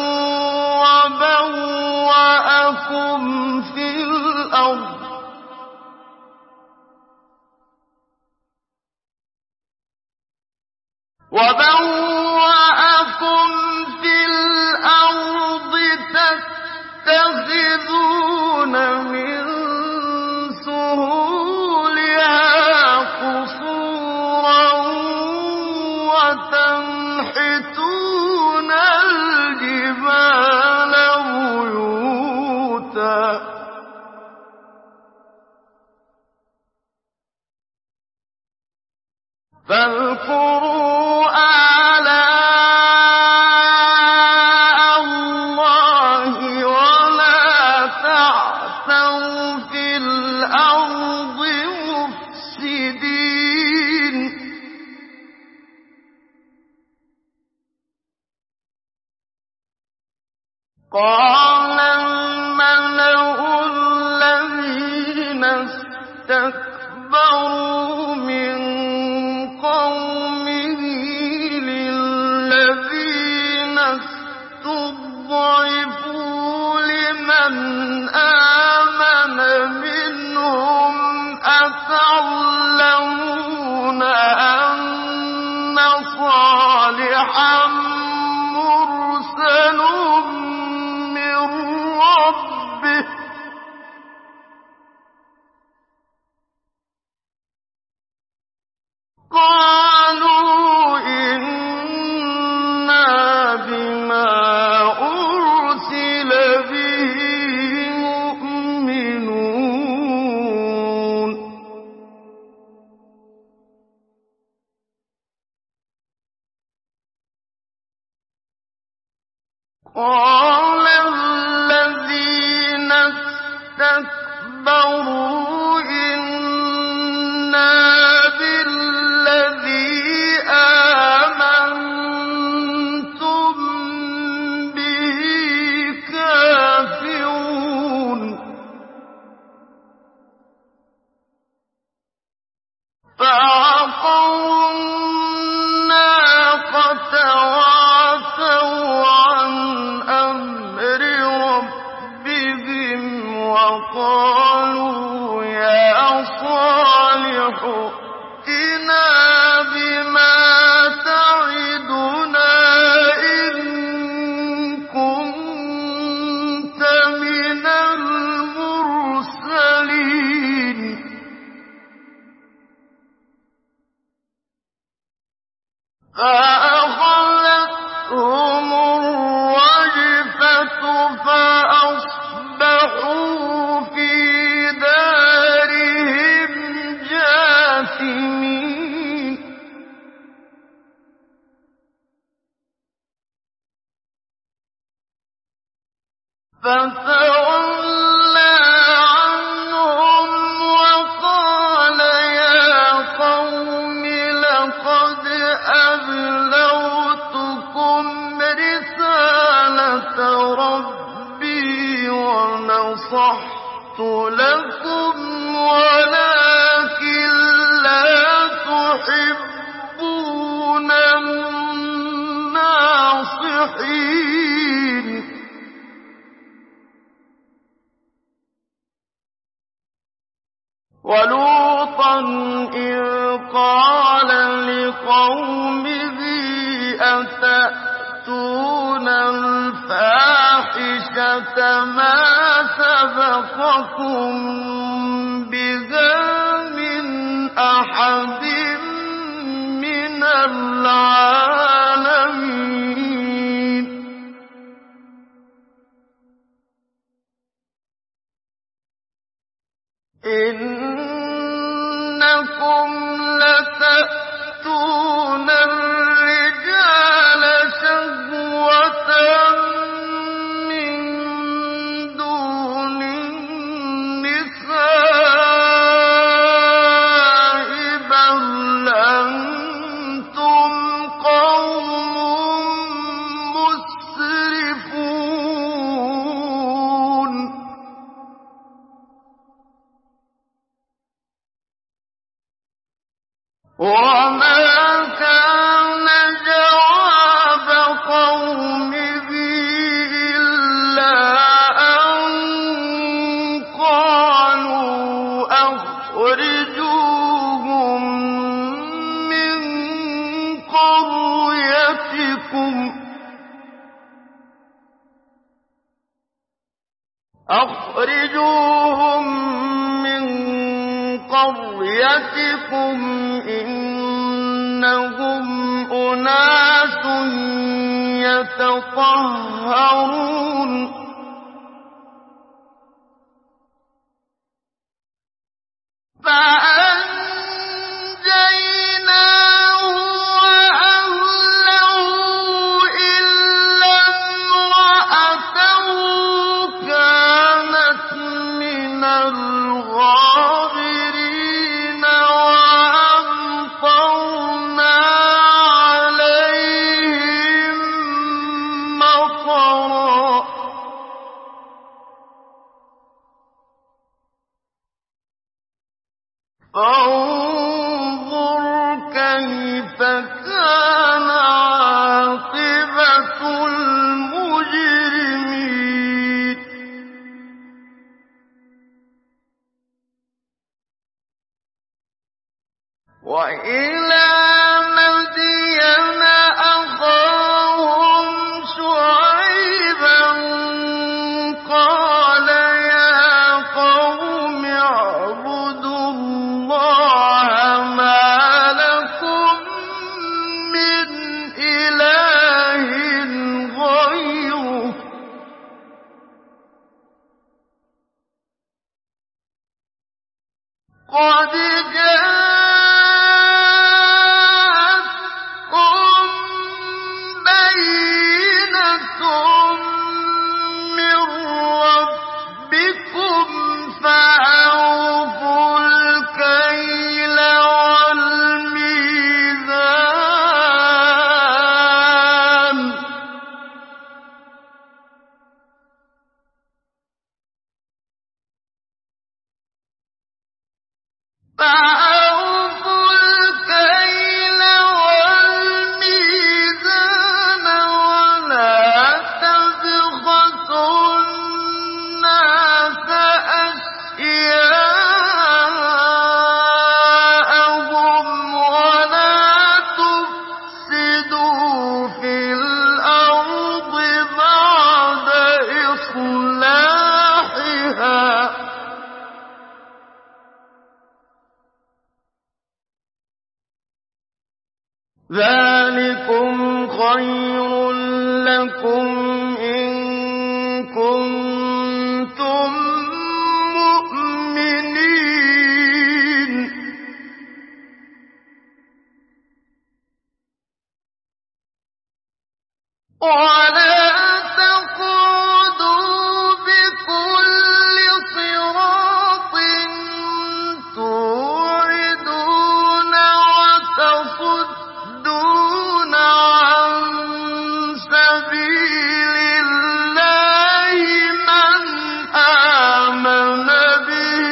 وبوأكم في الأرض وبوأكم في الأرض تتخذون من سهولها قصورا وتنحتون الجبال بيوتا فاذكروا آلاء الله ولا تعثوا في الأرض مفسدين قال الملأ الذين استكبروا من قومه للذين استضعفوا لمن آمن منهم أتعلمون أن صالحا مرسل من ربه قَالَ الَّذِينَ اسْتَكْبَرُوا إِنَّا بِالَّذِي آمَنتُم بِهِ كَافِرُونَ فَعَقَرُوا النَّاقَةَ وَعَتَوْا عَنْ أَمْرِ رَبِّهِمْ وَقَالُوا يَا صَالِحُ ائْتِنَا بِمَا تَعِدُنَا إِن كُنتَ مِنَ الْمُرْسَلِينَ فَأَخَذَتْهُمُ الرَّجْفَةُ فَأَصْبَحُوا فِي دَارِهِمْ جَاثِمِينَ فَتَوَلَّىٰ عَنْهُمْ وَقَالَ يَا قَوْمِ لَقَدْ أَبْلَغْتُكُمْ رِسَالَةَ رَبِّي وَنَصَحْتُ لَكُمْ وَلَٰكِن لَّا تُحِبُّونَ النَّاصِحِينَ وَلُوطًا إِذْ قَالَ لِقَوْمِهِ أَتَأْتُونَ الْفَاحِشَةَ مَا سَبَقَكُم بِهَا مِنْ أَحَدٍ مِّنَ الْعَالَمِينَ إِنَّكُمْ لَتَأْتُونَ الرِّجَالَ شَهْوَةً مِّن دُونِ النِّسَاءِ بَلْ أَنتُمْ قَوْمٌ مُّسْرِفُونَ وَمَا كَانَ جَوَابَ قَوْمِهِ إِلَّا أَن قَالُوا أَخْرِجُوهُم مِّن قَرْيَتِكُمْ أَخْرِجُوهُم مِّن قَرْيَتِكُمْ إِنَّهُمْ أُنَاسٌ يَتَطَهَّرُونَ فَأَنجَيْنَاهُ وَأَهْلَهُ إِلَّا امْرَأَتَهُ كَانَتْ مِنَ الْغَابِرِينَ وَأَمْطَرْنَا عَلَيْهِم مَّطَرًا ۖ فانظُرْ كَيْفَ كَانَ عَاقِبَةُ الْمُجْرِمِينَ وَإِلَىٰ مَدْيَنَ أَخَاهُمْ شُعَيْبًا قَالَ يَا قَوْمِ اعْبُدُوا اللَّهَ مَا لَكُم مِّنْ إِلَٰهٍ غَيْرُهُ قَدْ جَاءَتْكُم بَيِّنَةٌ فَأَوْفُوا الْكَيْلَ وَالْمِيزَانَ وَلَا تَبْخَسُوا النَّاسَ أَشْيَاءَهُمْ وَلَا تُفْسِدُوا فِي الْأَرْضِ بَعْدَ إِصْلَاحِهَا ۚ ذَٰلِكُمْ خَيْرٌ لَّكُمْ إِن كُنتُم مُّؤْمِنِينَ. وَلَا تَقْعُدُوا بِكُلِّ صِرَاطٍ تُوعِدُونَ وَتَصُدُّونَ عَن سَبِيلِ اللَّهِ مَنْ آمَنَ بِهِ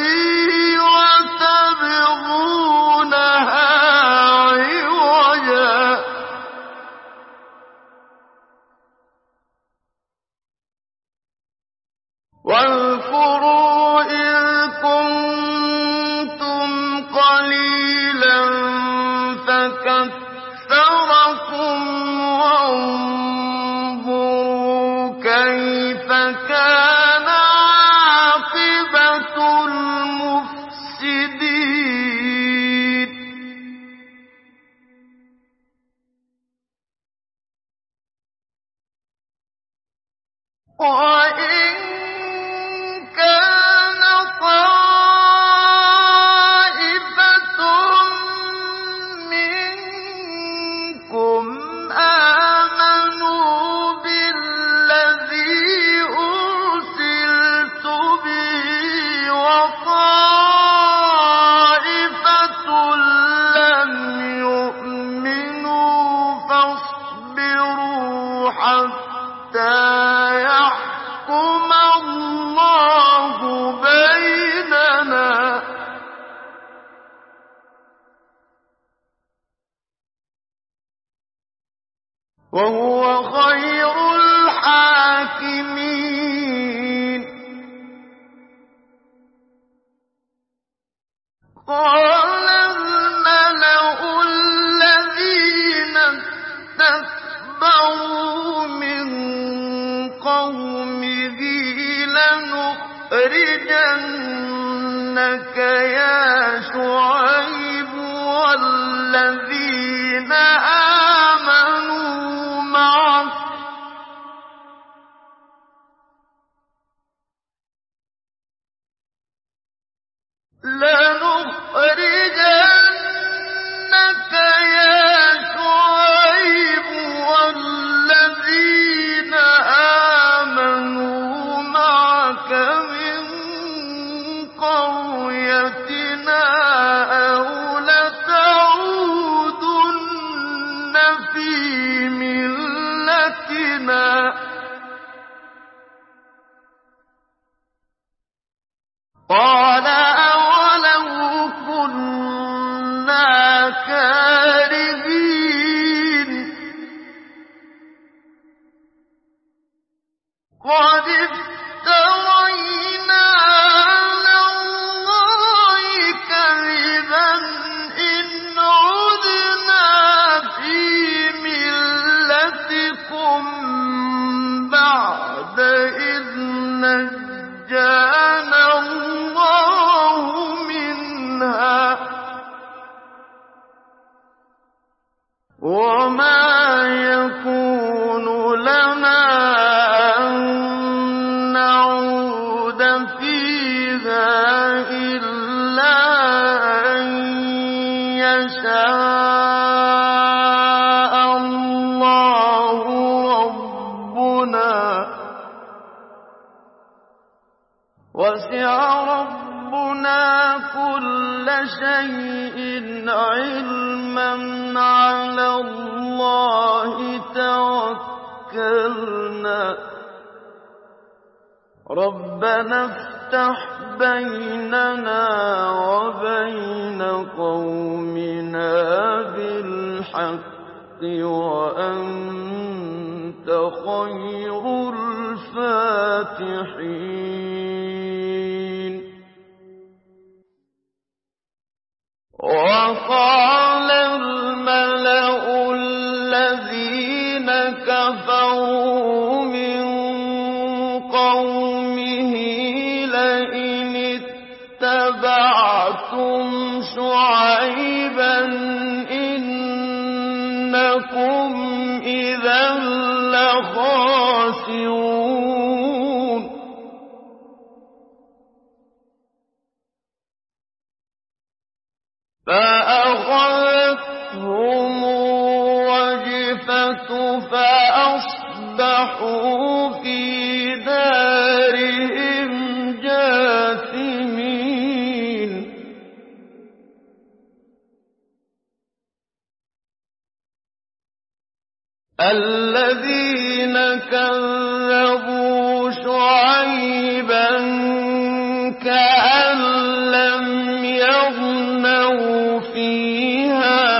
وَتَبْغُونَهَا عِوَجًا ۚ وَاذْكُرُوا إِذْ كُنتُمْ قَلِيلًا فَكَثَّرَكُمْ وَانظُرُوا كَيْفَ كَانَ عَاقِبَةُ الْمُفْسِدِينَ. وَإِن كَانَ طَائِفَةٌ مِّنكُمْ آمَنُوا بِالَّذِي أُرْسِلْتُ بِهِ وَطَائِفَةٌ لَّمْ يُؤْمِنُوا فَاصْبِرُوا حَتَّىٰ يَحْكُمَ اللَّهُ بَيْنَنَا ۚ وَهُوَ خَيْرُ الْحَاكِمِينَ. قَالَ الْمَلَأُ الَّذِينَ اسْتَكْبَرُوا مِن قَوْمِهِ لَنُخْرِجَنَّكَ يَا شُعَيْبُ وَالَّذِينَ آمَنُوا مَعَكَ لَنُخْرِجَنَّكَ يَا شُعَيْبُ وَالَّذِينَ آمَنُوا مَعَكَ مِن قَرْيَتِنَا أَوْ لَتَعُودُنَّ فِي مِلَّتِنَا ۚ قَالَ أَوَلَوْ كُنَّا كَارِهِينَ. قَدِ افْتَرَيْنَا عَلَى اللَّهِ كَذِبًا إِنْ عُدْنَا فِي مِلَّتِكُم بَعْدَ إِذْ نَجَّانَا اللَّهُ مِنْهَا ۚ وَمَا يَكُونُ لَنَا أَن نَّعُودَ فِيهَا إِلَّا أَن يَشَاءَ اللَّهُ رَبُّنَا ۚ وَسِعَ رَبُّنَا كُلَّ شَيْءٍ عِلْمًا ۚ عَلَى اللَّهِ تَوَكَّلْنَا. رَبَّنَا فافتح بيننا وبين قومنا بالحق وأنت خير الفاتحين. وقال الملأ الذين كفروا من قومه لئن اتبعتم شعيبا إنكم إذا لخاسرون. فأخذتهم الرجفة فأصبحوا في دارهم جاثمين. الذين كذبوا شعيبا كأن لم يغنوا فيها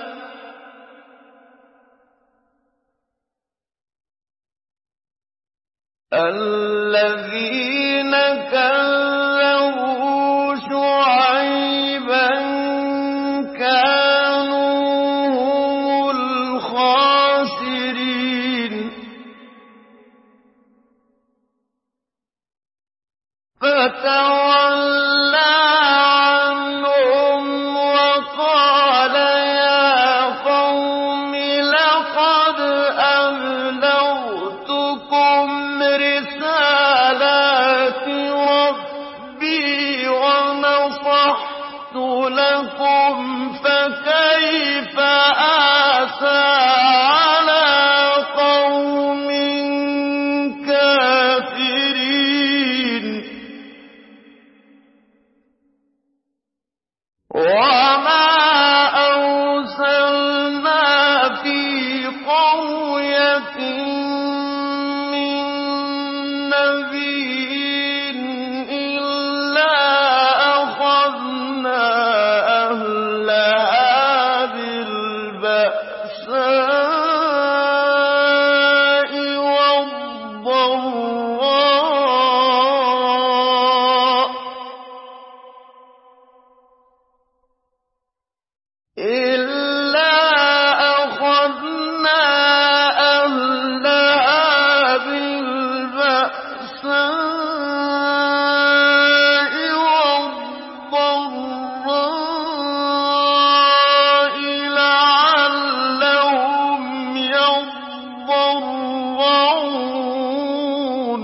الذين كذبوا شعيبا كانوا هم الخاسرين. فتولى عنهم وقال يا قوم لقد أبلغتكم رسالات ربي ونصحت لكم فكيف آسى على قوم كافرين. وما أرسلنا في قرية من نبي إلا أخذنا أهلها بالبأساء والضراء إلا أخذنا أهلها بالبأساء والضراء لعلهم يضرعون.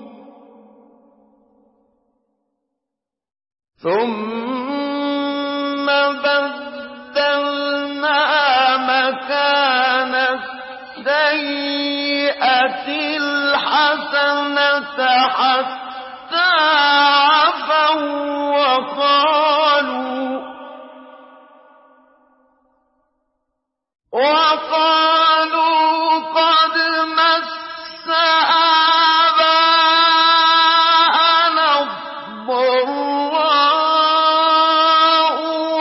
ثم بدلنا مكان السيئة الحسنة حتى عفوا وقالوا وقالوا قد مس آباءنا الضراء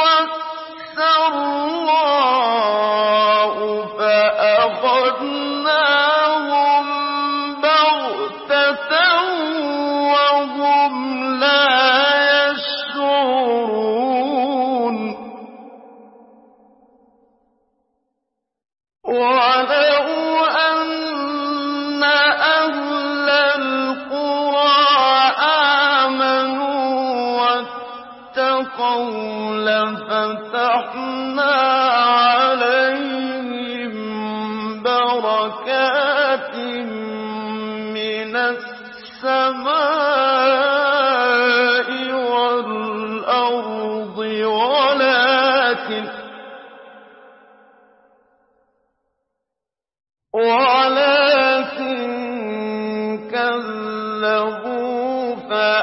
والسراء فأخذناهم بغتة وهم لا يشعرون. ولو أن أهل القرى آمنوا واتقوا لفتحنا عليهم بركات من السماء والأرض ولكن ولكن كذبوا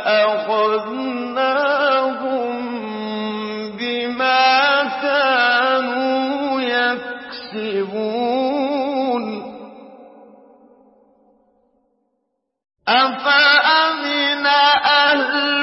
فأخذناهم بما كانوا يكسبون. أفأمن أهل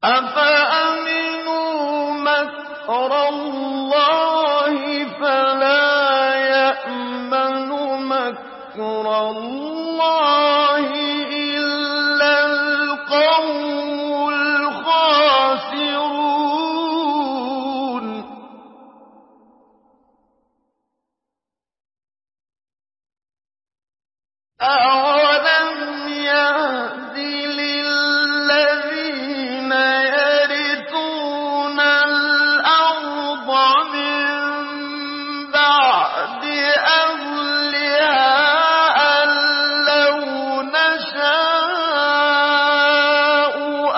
أفأمنوا مكر الله فلا يأمن مكر الله إلا القوم الخاسرون أولم يهد للذين يرثون الأرض من بعد أهلها أن لو نشاء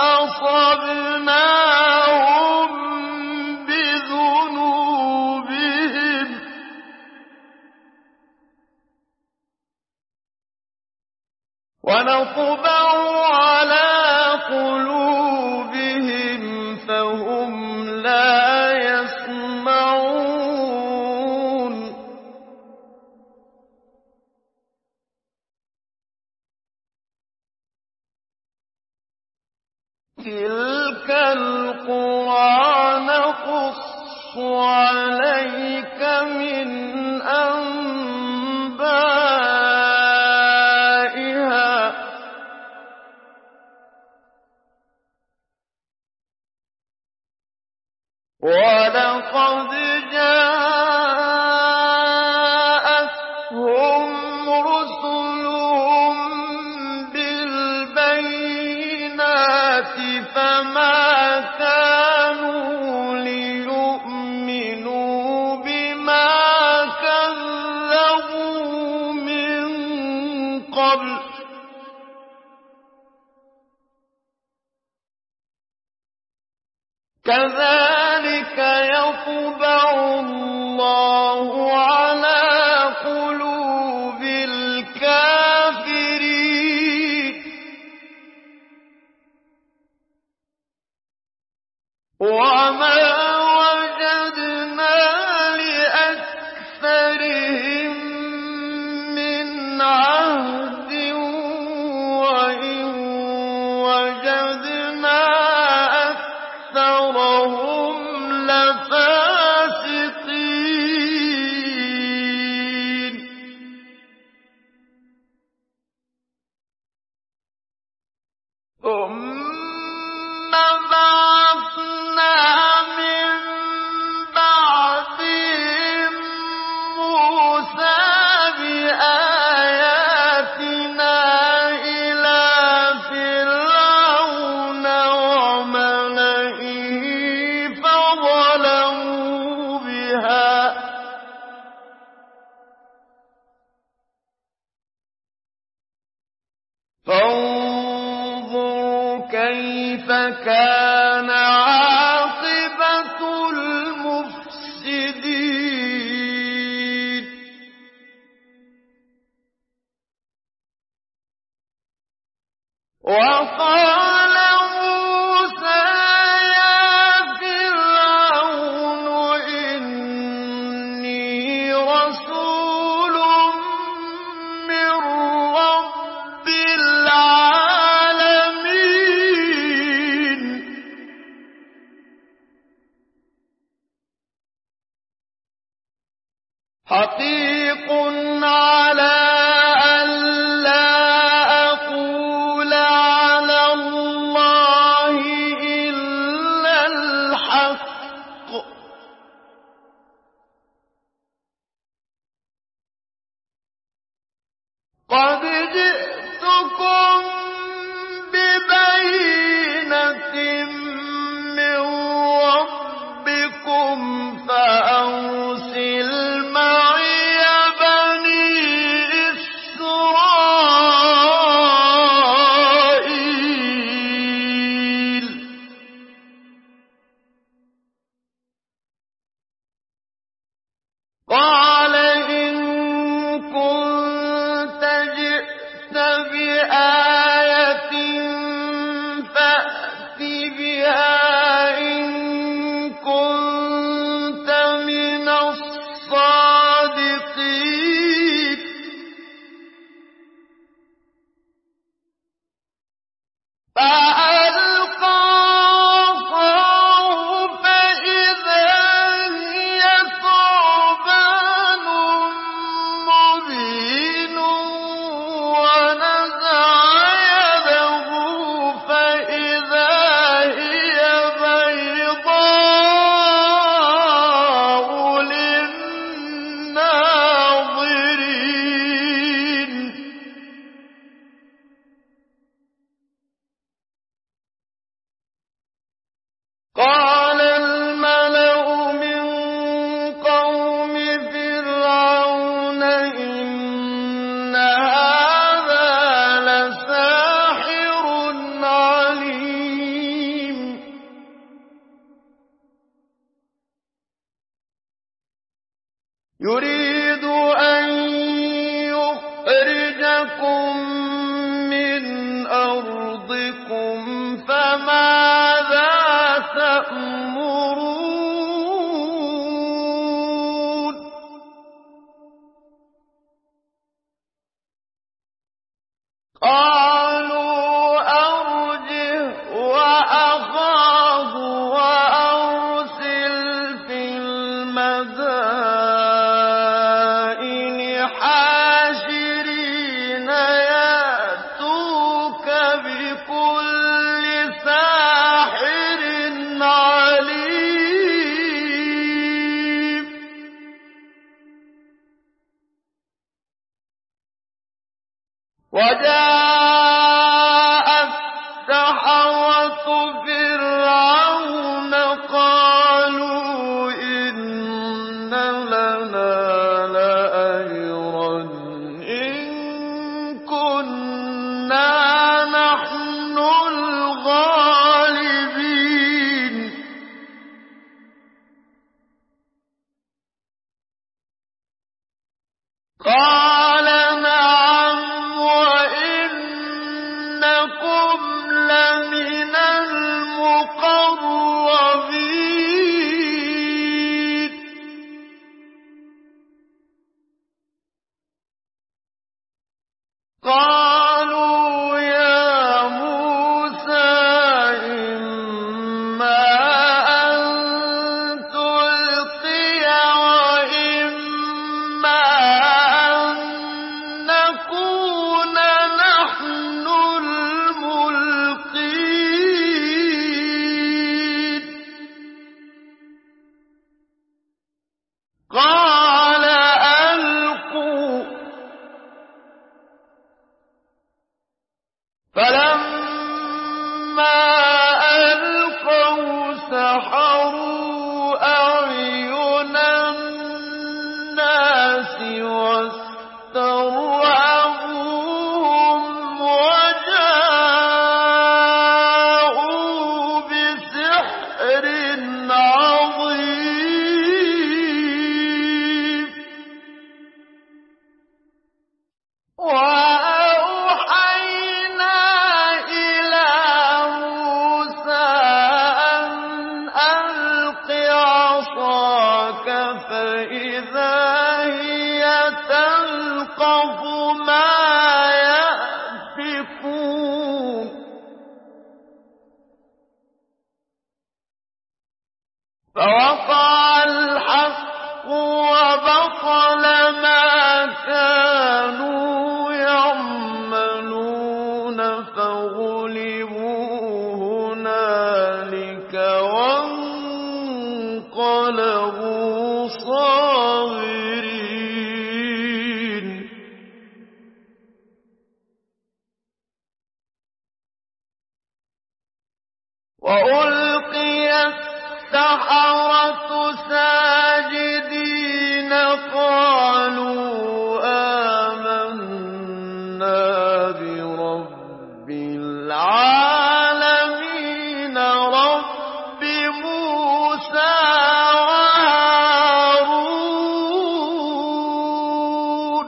أصبناهم بذنوبهم ونطبع على قلوبهم فهم لا يسمعون تلك القرى نقص عليك من أنبائها ولقد جاءتهم رسلهم بالبينات فما كانوا ليؤمنوا بما كذبوا من قبل كذلك يطبع الله على قلوب الكافرين وما وجدنا لأكثرهم من عهد وإن وجدنا أكثرهم لفاسقين ثم بعثنا من بعدهم موسى بآياتنا إلى فرعون وملئه فظلموا بها فانظر كيف كان عاقبة المفسدين وقال موسى يا فرعون إني رسول من رب العالمين حقيق على أن لا أقول على الله يريد أن يخرجكم من أرضكم فماذا تأمرون قالوا أرجه وأخاه وأرسل في المدائن حاشرين يأتوك بكل ساحر عليم وجاء السحرة فرعون قالوا إن لنا لأجرا إن كنا نحن الغالبين قال نعم وإنكم لمن المقربين قالوا يا موسى إما أن تلقي وإما أن نكون نحن الملقين قال ألقوا فلما ألقوا سحروا أعين الناس واسترهبوهم وجاءوا بسحر عظيم وأوحينا إلى موسى أن ألق عصاك فإذا هي تلقف ما يأفكون فوقع الحق وبطل ما كانوا يعملون فغلبوا هنالك وانقلبوا صاغرين وألقي السحرة ساجدين قالوا آمنا برب العالمين رب موسى وهارون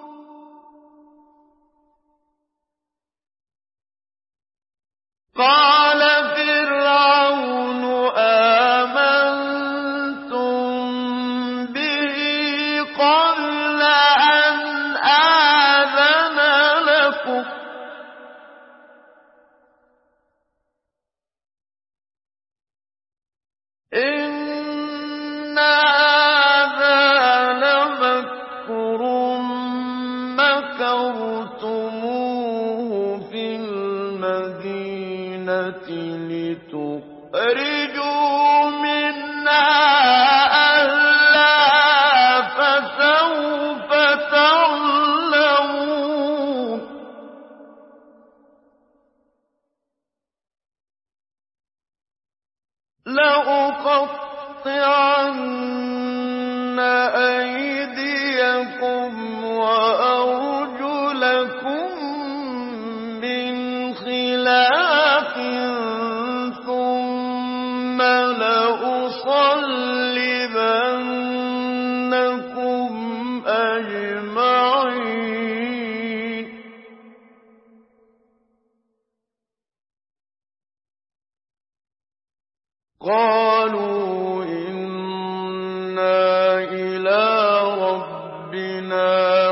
قال فرعون آمنتم به قبل أن آذن لكم إن هذا لمكر مكرتموه في المدينة لتخرجوا منها أهلها فسوف تعلمون لأقطعن أيديكم وأرجلكم من خلاف ثم لأصلبنكم قالوا إنا إلى ربنا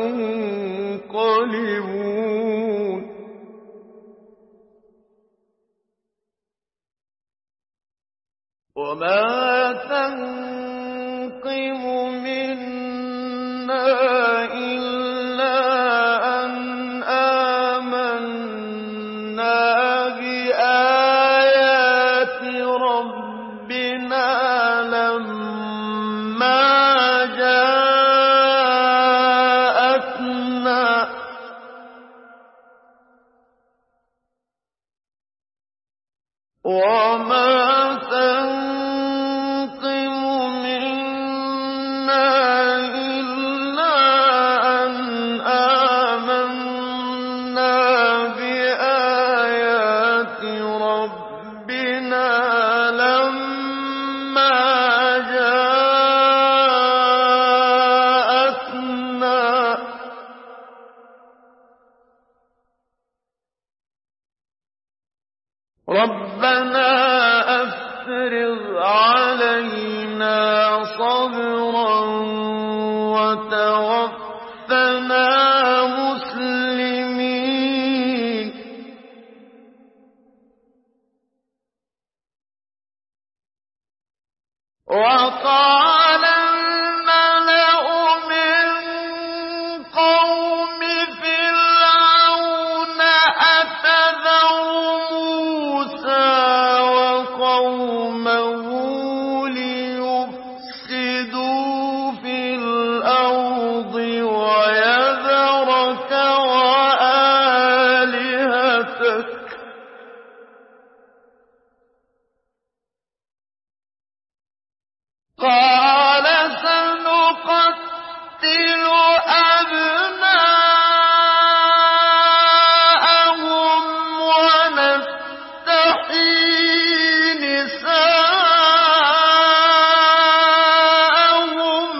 منقلبون وما تنقم منا إلا أن آمنا بآيات ربنا لما جاءتنا وما تنقم منا إلا أن آمنا بآيات ربنا لما جاءتنا ربنا أفرغ علينا صبرا وتوفنا مسلمين وقال الملأ من قوم فرعون أتذر موسى وقومه ليفسدوا في الأرض ويذرك وآلهتك قال سنقتل أبناءهم ونستحيي نساءهم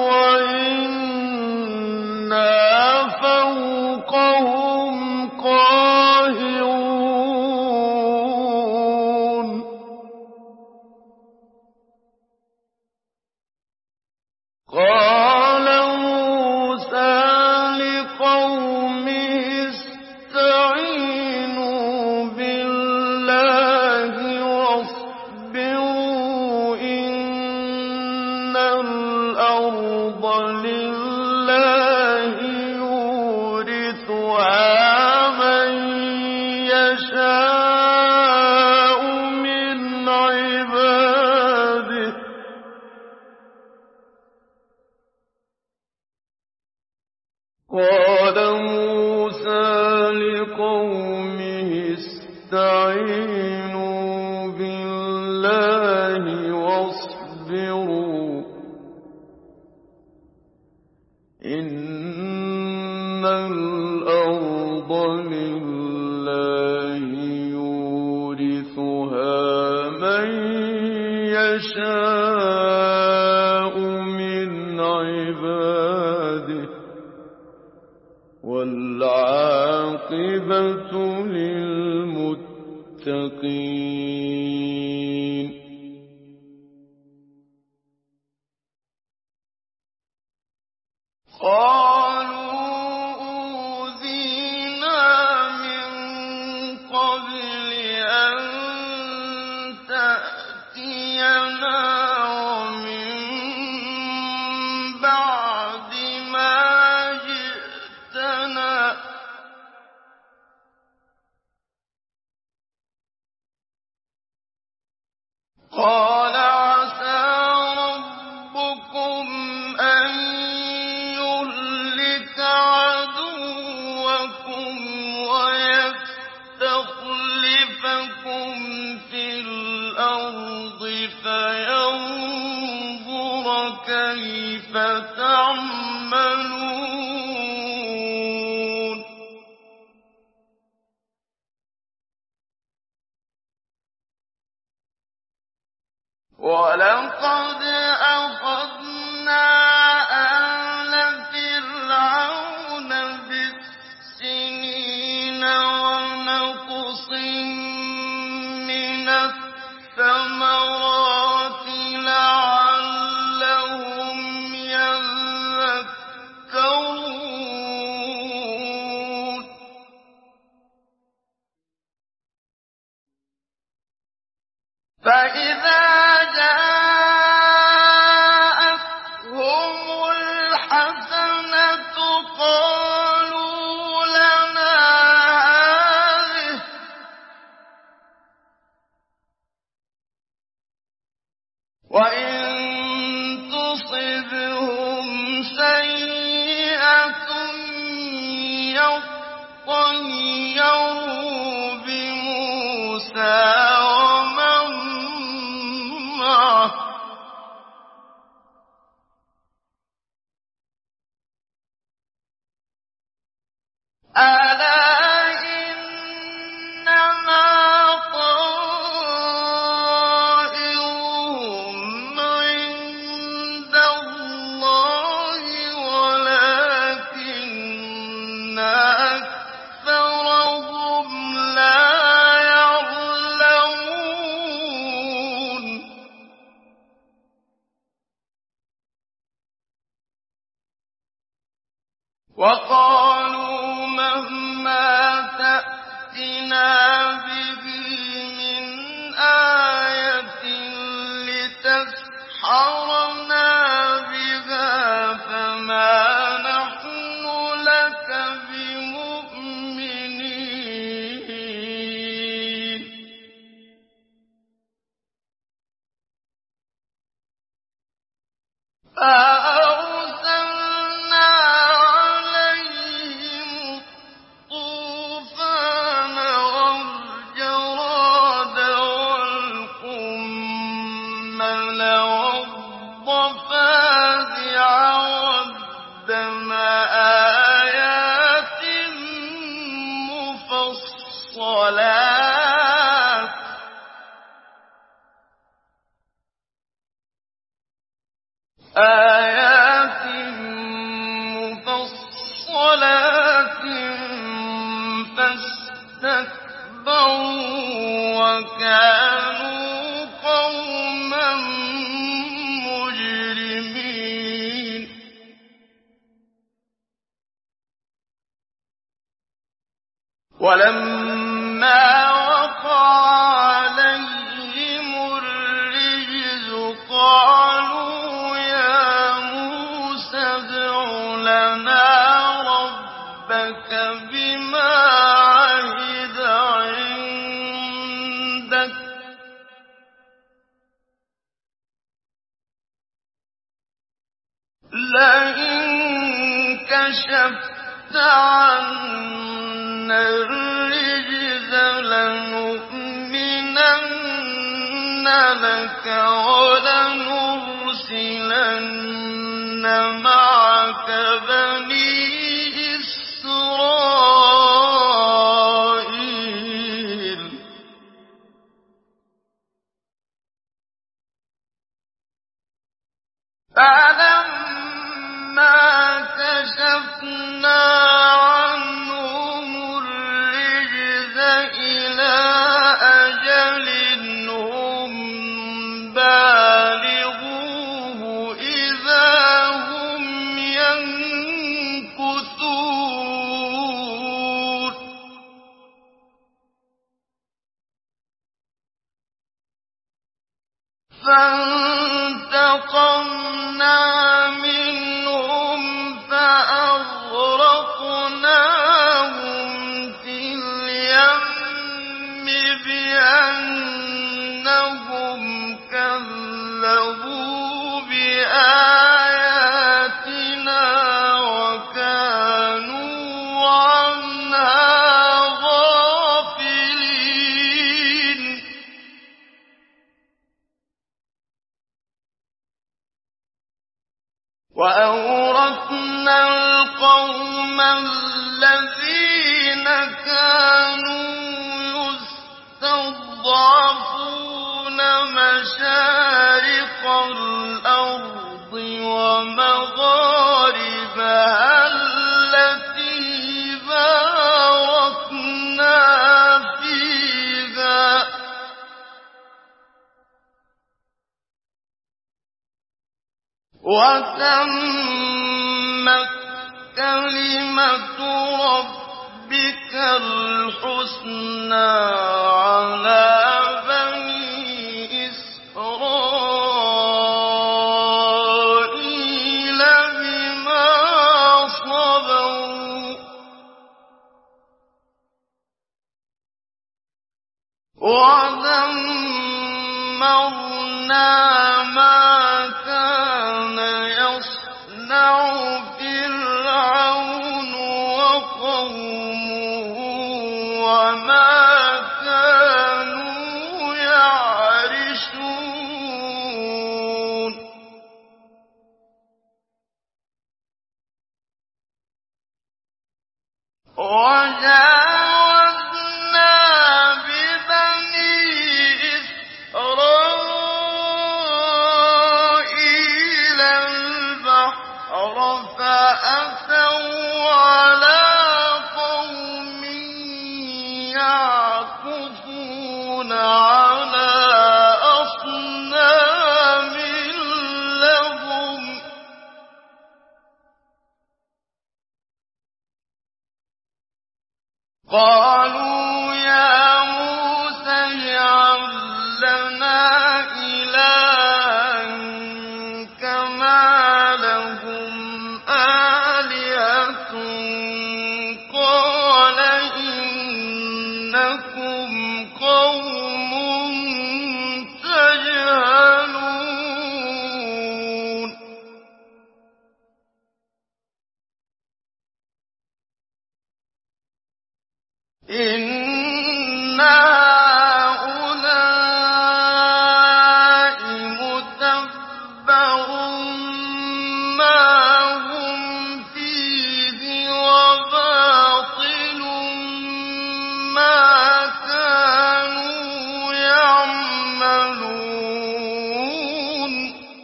وإنا فوقهم قاهرون قال موسى لقومه استعينوا بالله واصبروا إن الأرض لله يورثها من يشاء من عباده قال موسى لقومه استعينوا بالله واصبروا إن الأرض لله يورثها من يشاء من عباده والعاقبة للمتقين قالوا أوذينا من قبل أن تأتينا ومن بعد ما جئتنا قال عسى ربكم أن يهلك عدوكم ويستخلفكم في الأرض فينظر كيف تعملون ولقد أخذنا آل فرعون بالسنين ونقص من الثمرات الثَّمَرَاتِ لَعَلَّهُمْ يَذَّكَّرُونَ فَإِذَا جَاءَتْهُمُ الْحَسَنَةُ قَالُوا لَنَا هَٰذِهِ ۖ وَإِن تُصِبْهُمْ سَيِّئَةٌ يَطَّيَّرُوا بِمُوسَىٰ وَمَن مَّعَهُ ۗ أَلَا إِنَّمَا طَائِرُهُمْ عِندَ اللَّهِ وَلَٰكِنَّ أَكْثَرَهُمْ لَا يَعْلَمُونَ وَقَالُوا مَهْمَا تَأْتِنَا بِهِ مِنْ آيَةٍ لِّتَسْحَرَنَا بِهَا فَمَا نَحْنُ لَكَ بِمُؤْمِنِينَ فَأَرْسَلْنَا عَلَيْهِمُ الطُّوفَانَ وَالْجَرَادَ وَالْقُمَّلَ وَالضَّفَادِعَ وَالدَّمَ آيَاتٍ مُّفَصَّلَاتٍ آيَاتٍ مُّفَصَّلَاتٍ فَاسْتَكْبَرُوا وَكَانُوا قَوْمًا مُّجْرِمِينَ وَلَمَّا وَقَعَ عَلَيْهِمُ الرِّجْزُ قَالُوا يَا مُوسَى ادْعُ لَنَا رَبَّكَ بِمَا عَهِدَ عِندَكَ لَئِن كَشَفْتَ عَنَّا الرِّجْزَ لَنُؤْمِنَنَّ لَكَ وَلَنُرْسِلَنَّ مَعَكَ بَنِي إِسْرَائِيلَ فَلَمَّا كَشَفْنَا عَنْهُمُ الرِّجْزَ إِلَىٰ أَجَلٍ هُمْ بَالِغُوهُ إِذَا هُمْ يَنكُثُونَ فَانتَقَمْنَا مِنْهُمْ فَأَغْرَقْنَاهُمْ فِي الْيَمِّ بِأَنَّهُمْ كَذَّبُوا بِآيَاتِنَا وَكَانُوا عَنْهَا غَافِلِينَ وَأَوْرَثْنَا الْقَوْمَ الَّذِينَ كَانُوا يُسْتَضْعَفُونَ مَشَارِقَ الْأَرْضِ وَمَغَارِبَهَا الَّتِي بَارَكْنَا فِيهَا وتمت كلمة ربك الحسنى على بني إسرائيل بما صبروا ودمرنا ما كان يصنع فرعون وقومه وما كانوا يعرشون وجاوزنا ببني إسرائيل البحر فأتوا على قوم يعكفون على أصنام لهم قالوا يا موسى اجعل لنا إلها كما لهم آلهة قال إنكم قوم تجهلون إن هؤلاء متبر ما هم فيه وباطل ما كانوا يعملون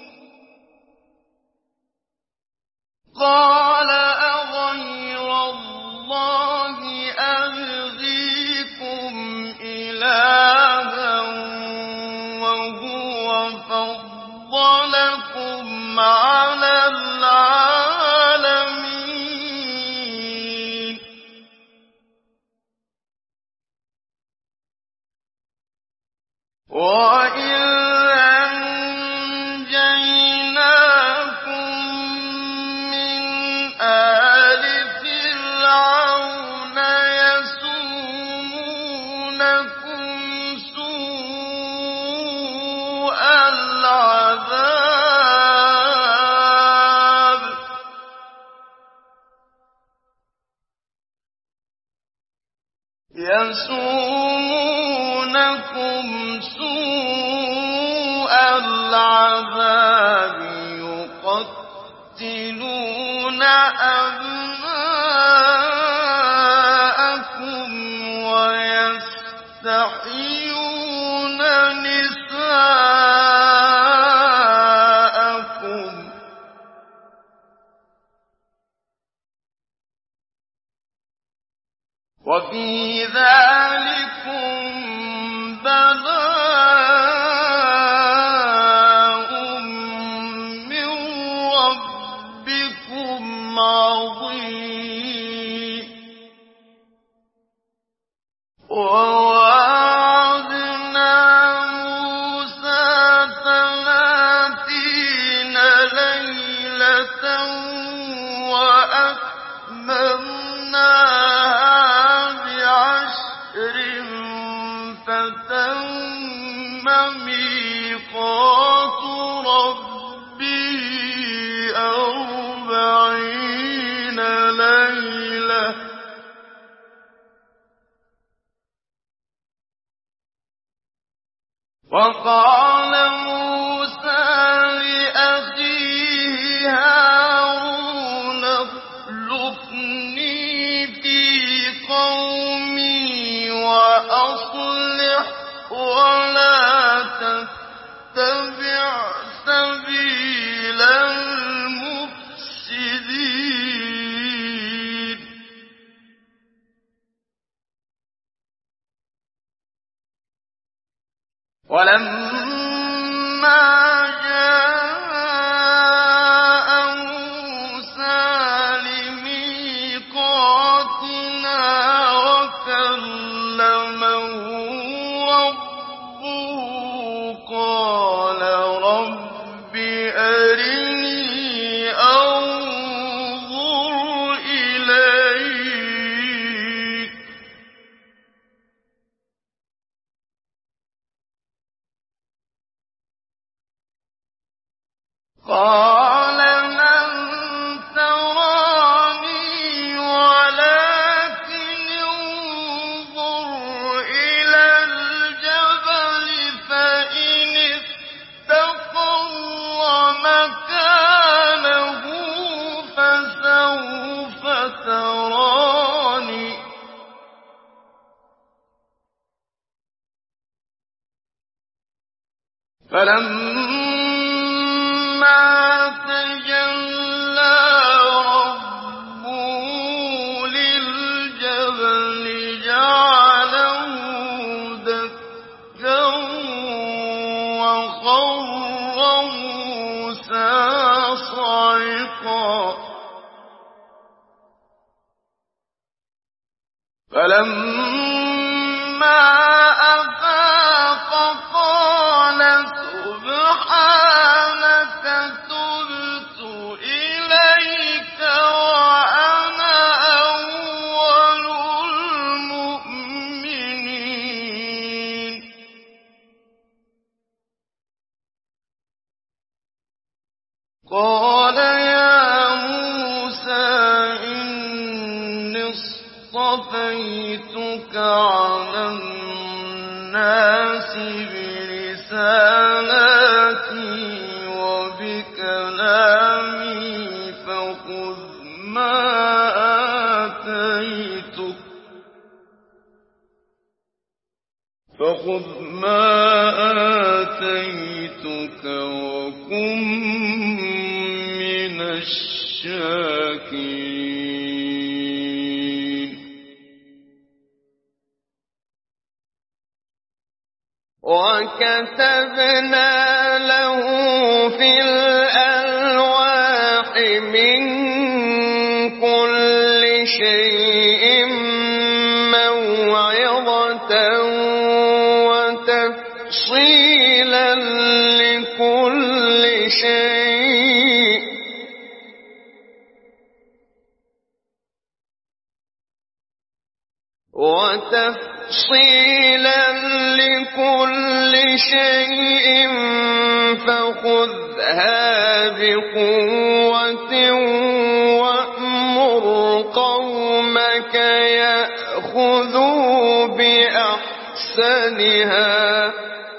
قال أغير الله أبغيكم إلها وهو فضلكم على العالمين وإذ أنجيناكم من آل فرعون يسومونكم سوء العذاب يسومونكم سوء العذاب يقتلون أبناءكم ويستحيون نساءكم وفي ذلكم بلاء من ربكم عظيم ووعدنا موسى ثلاثين ليلة وأتممناها بعشر فتم ميقات ربه أربعين ليلة وقال موسى لأخيه هارون اخلفني في قومي وأصلح ولا تتبع سبيل المفسدين ولما جاء قال لن تراني ولكن انظر إلى الجبل فإن استقر مكانه فسوف تراني فلما تجلى ربه للجبل جعله دكا وخر موسى صعقا فلما أفاق قال سبحانك تبت إليك وأنا أول المؤمنين قال يا موسى إني اصطفيتك على الناس برسالاتي وبكلامي فخذ ما آتيتك فخذ ما آتيتك وكن من الشاكرين وكتبنا له في الألواح من كل شيء موعظة وتفصيلا لكل شيء وتفصيلا لكل شيء فخذها بقوة وأمر قومك يأخذوا بأحسنها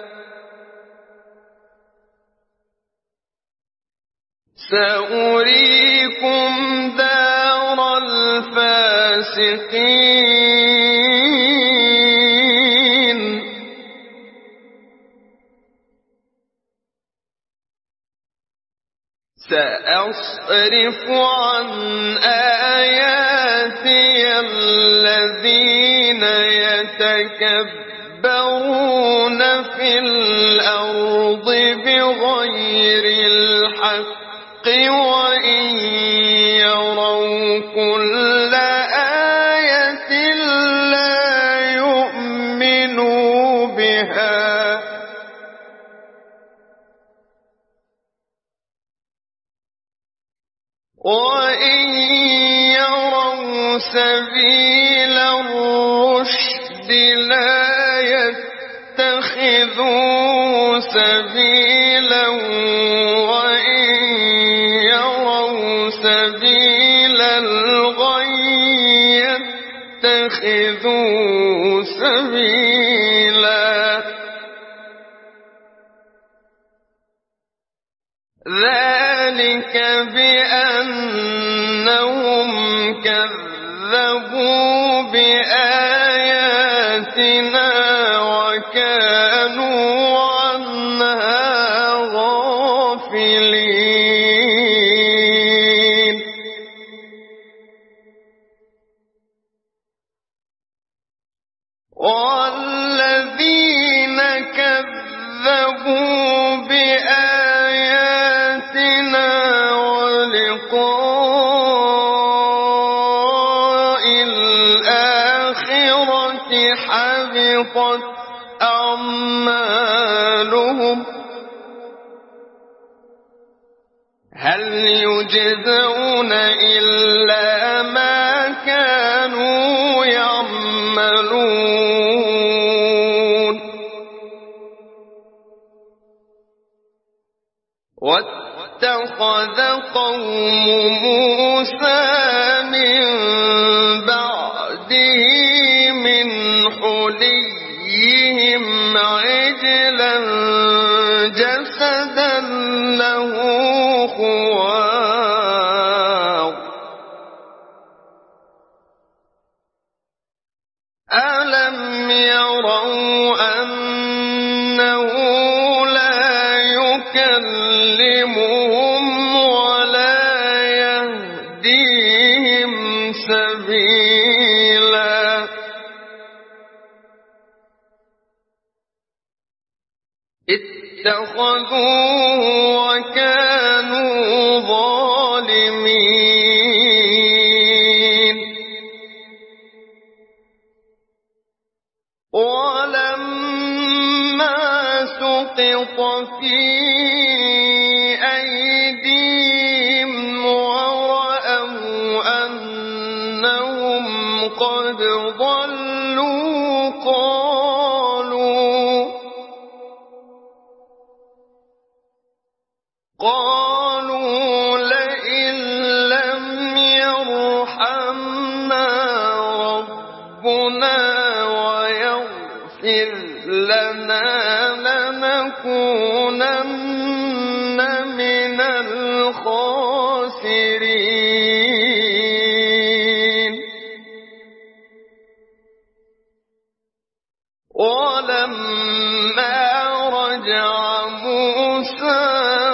سأريكم دار الفاسقين سأصرف عن آياتي الذين يتكبرون في الأرض بغير الحق وإن يروا كل آية لا يؤمنوا بها وإن يروا سبيل الرشد لا يتخذوا سبيلا وإن يروا سبيل الغي يتخذوا سبيلا ذلك بأنهم كذبوا بآياتنا وكانوا عنها غافلين والذين كذبوا بآياتنا ولقاء الآخرة حبطت أعمالهم هل يجزون إلا ما كانوا يعملون اتخذ قوم موسى من بعده من حليهم عجلا جسدا له خوار ألم يروا أنه لا يكلمهم ولا يهديهم سبيلا اتخذوه وكانوا ظالمين ولما سقط في أيديهم ورأوا أنهم قد ضلوا قالوا قالوا لئن لم يرحمنا ربنا ويغفر لنا لنكونن من الخاسرين ولما رجع موسى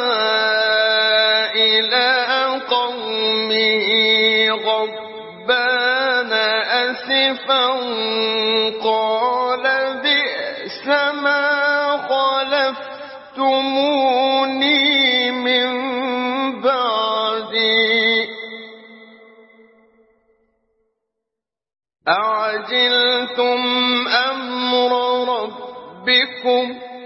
إلى قومه غضبان أسفا قال بئس ما خلفتموني من بعدي أعجلتم أمر ربكم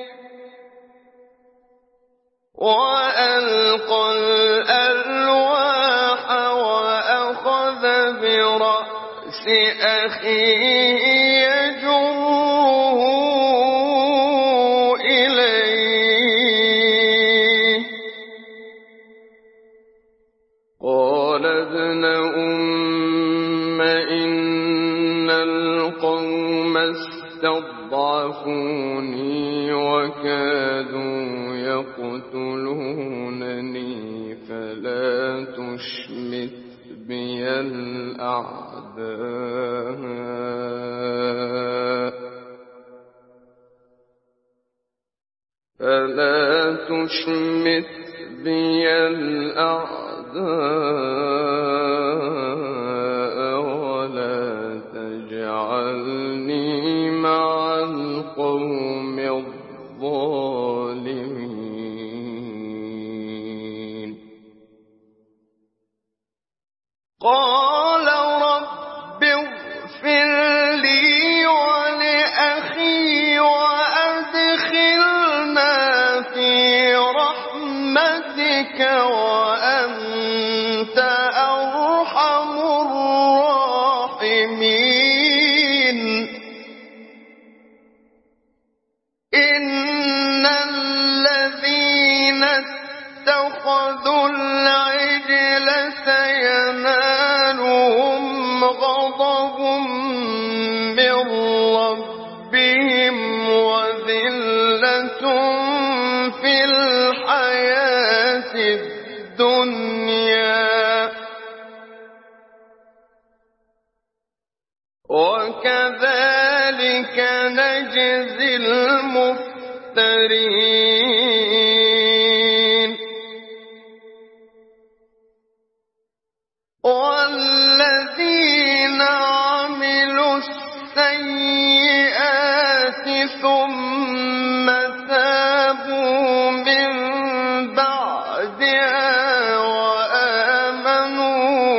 وألقى الألواح وأخذ برأس أخيه يجره إليه قال ابن أم إن القوم استضعفوني وكادوا يقتلونني فلا تشمت بي الأعداء فلا تشمت بي الأعداء ولا تجعلني مع القوم الظالمين قال رب اغفر لي ولأخي وأدخلنا في رحمتك وأنت أرحم الراحمين إن الذين اتخذوا العجل سينالهم غضب من ربهم وذلة في الحياة الدنيا وكذلك نجزي المفترين والذين عملوا السيئات ثم تابوا من بعدها وآمنوا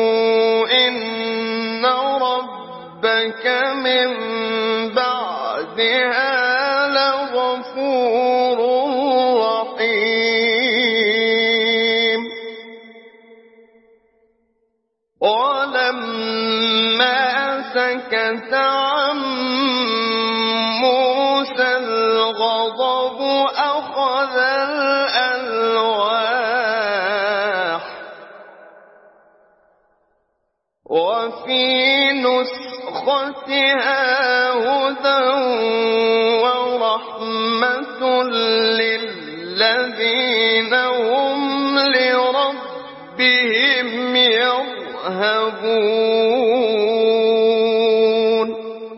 إن ربك من بعدها لغفور رحيم ولما سكت عن موسى الغضب أخذ الألواح نسختها هدى ورحمة للذين هم لربهم يرهبون.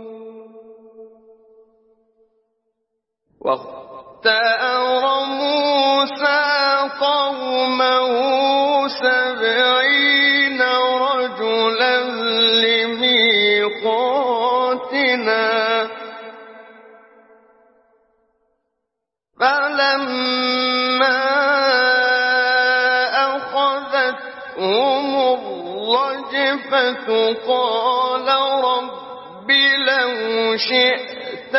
واختار موسى قومه سبعين رجلا لميقاتنا فلما أخذتهم الرجفة قال رب لو شئت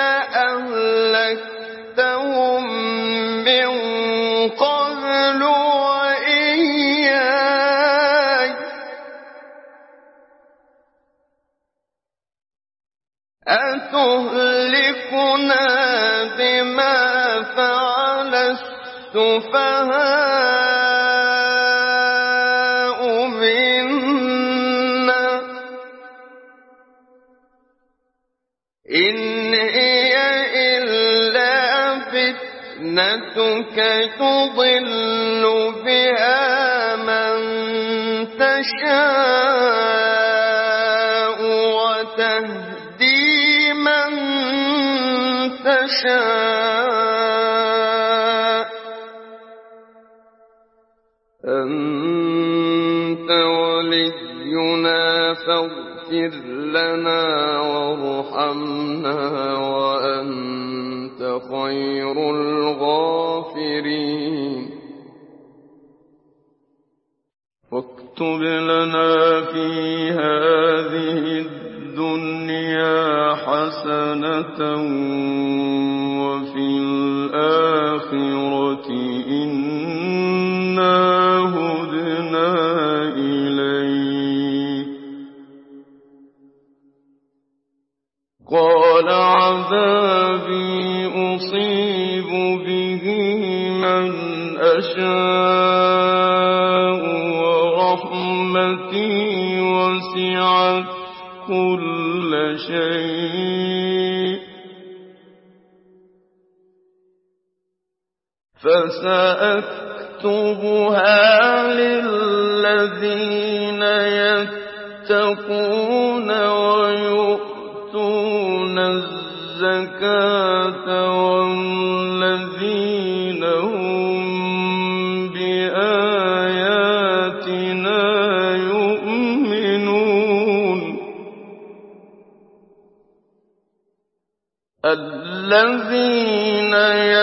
أهلكتهم من قبل وإياي أتهلكنا بما فعل السفهاء منا إن هي إلا فتنتك تضل بها من تشاء وتهدي من تشاء أنت ولينا فاغفر لنا وارحمنا وأنت خير الغافرين. واكتب لنا في هذه الدنيا حسنة وفي الآخرة إنا هدنا إليك. قال عذابي أصيب به من أشاء ورحمتي وسعت كل شيء فسأكتبها للذين يتقون ويؤتون الزكاة والذين هم بآياتنا يؤمنون. الذين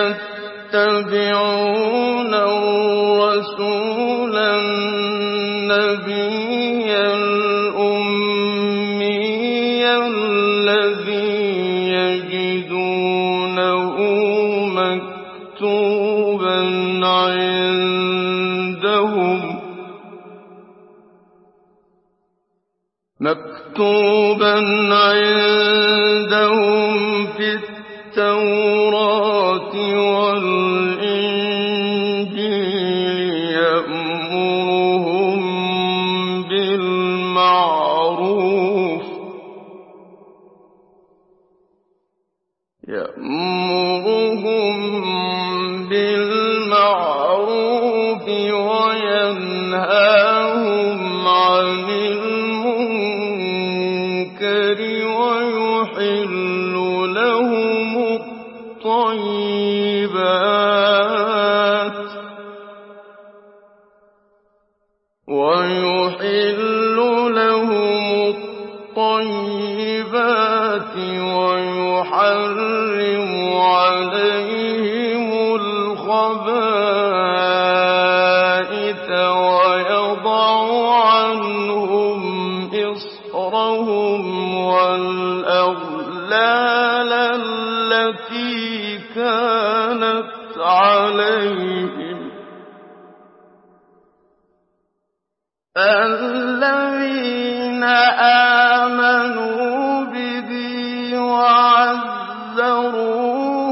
يتبعون الرسول النبي الأمي الذي يجدونه مكتوبا عندهم مكتوبا عندهم في التوراة والإنجيل يأمرهم بالمعروف يأمرهم بالمعروف وينهاهم عن المنكر ويحل لهم الطيبات ويحل لهم الطيبات ويحرم عليهم الخبائث ويضع عنهم إصرهم والأغلال التي كانت عليهم. الذين آمنوا به وعزروه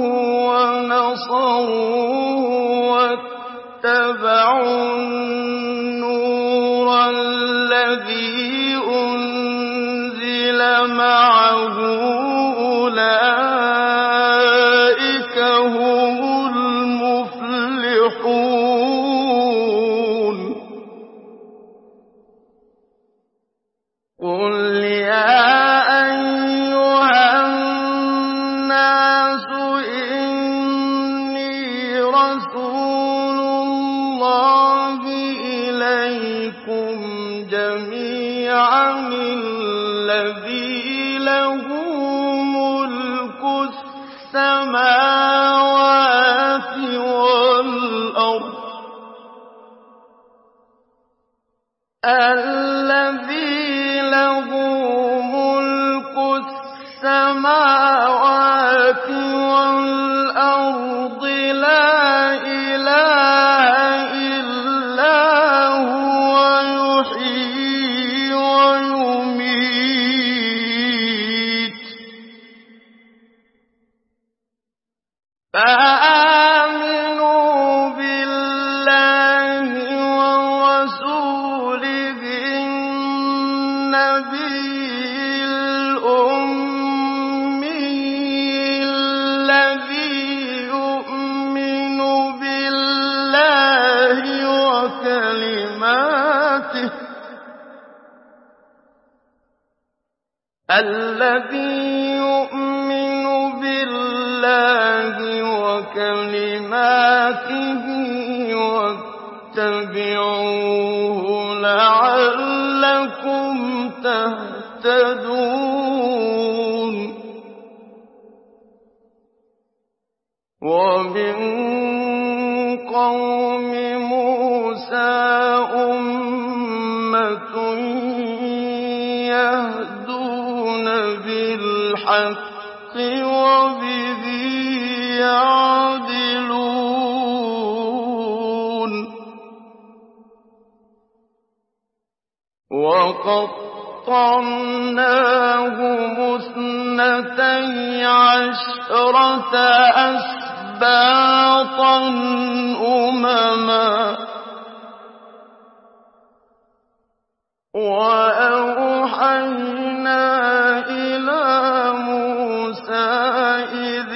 ونصروه واتبعوا النور الذي أنزل السماوات والأرض الذي له ملك السماوات والأرض لا إله إلا هو يحيي ويميت فآمنوا بالله ورسوله النبي الأمي الذي يؤمن بالله وكلماته الذي يؤمن بالله وكلماته واتبعوه لعلكم تهتدون ومن قوم موسى أمة يهدون بالحق وبه يعدلون وقطعناهم اثنتي عشرة أسباطا أمما وأوحينا إلى موسى إذ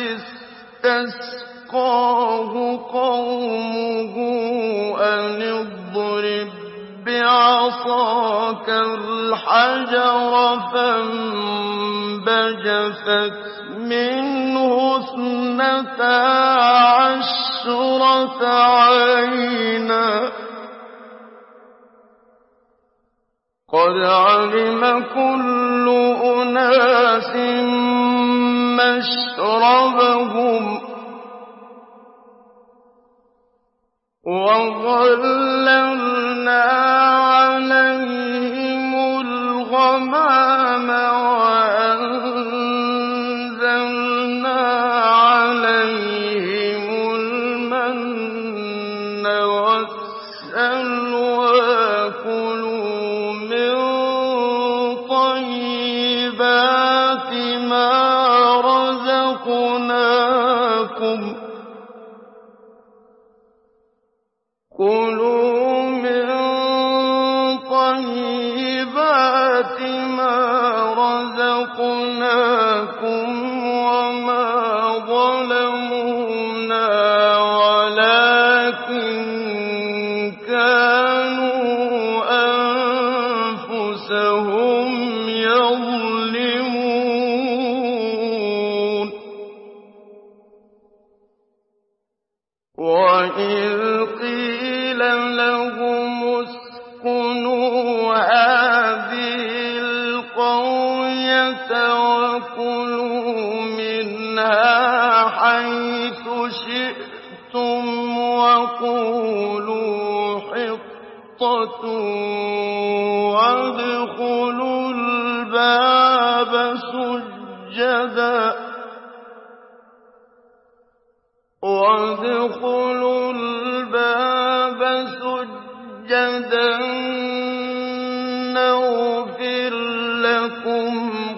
استسقاه قومه أن اضرب بعصاك الحجر فانبجست منه اثنتا عشرة عينا قد علم كل أناس مشربهم وظللنا عليهم الغمام وأنزلنا عليهم المن والسلوى كلوا من طيبات ما رزقناكم كلوا من طيبات ما رزقناكم وما ظلمونا ولكن كانوا أنفسهم يظلمون وإذ قيل لهم اسكنوا هذه القرية وكلوا منها حيث شئتم وقولوا حطة وادخلوا الباب سجدا وادخلوا الباب سجدا نغفر لكم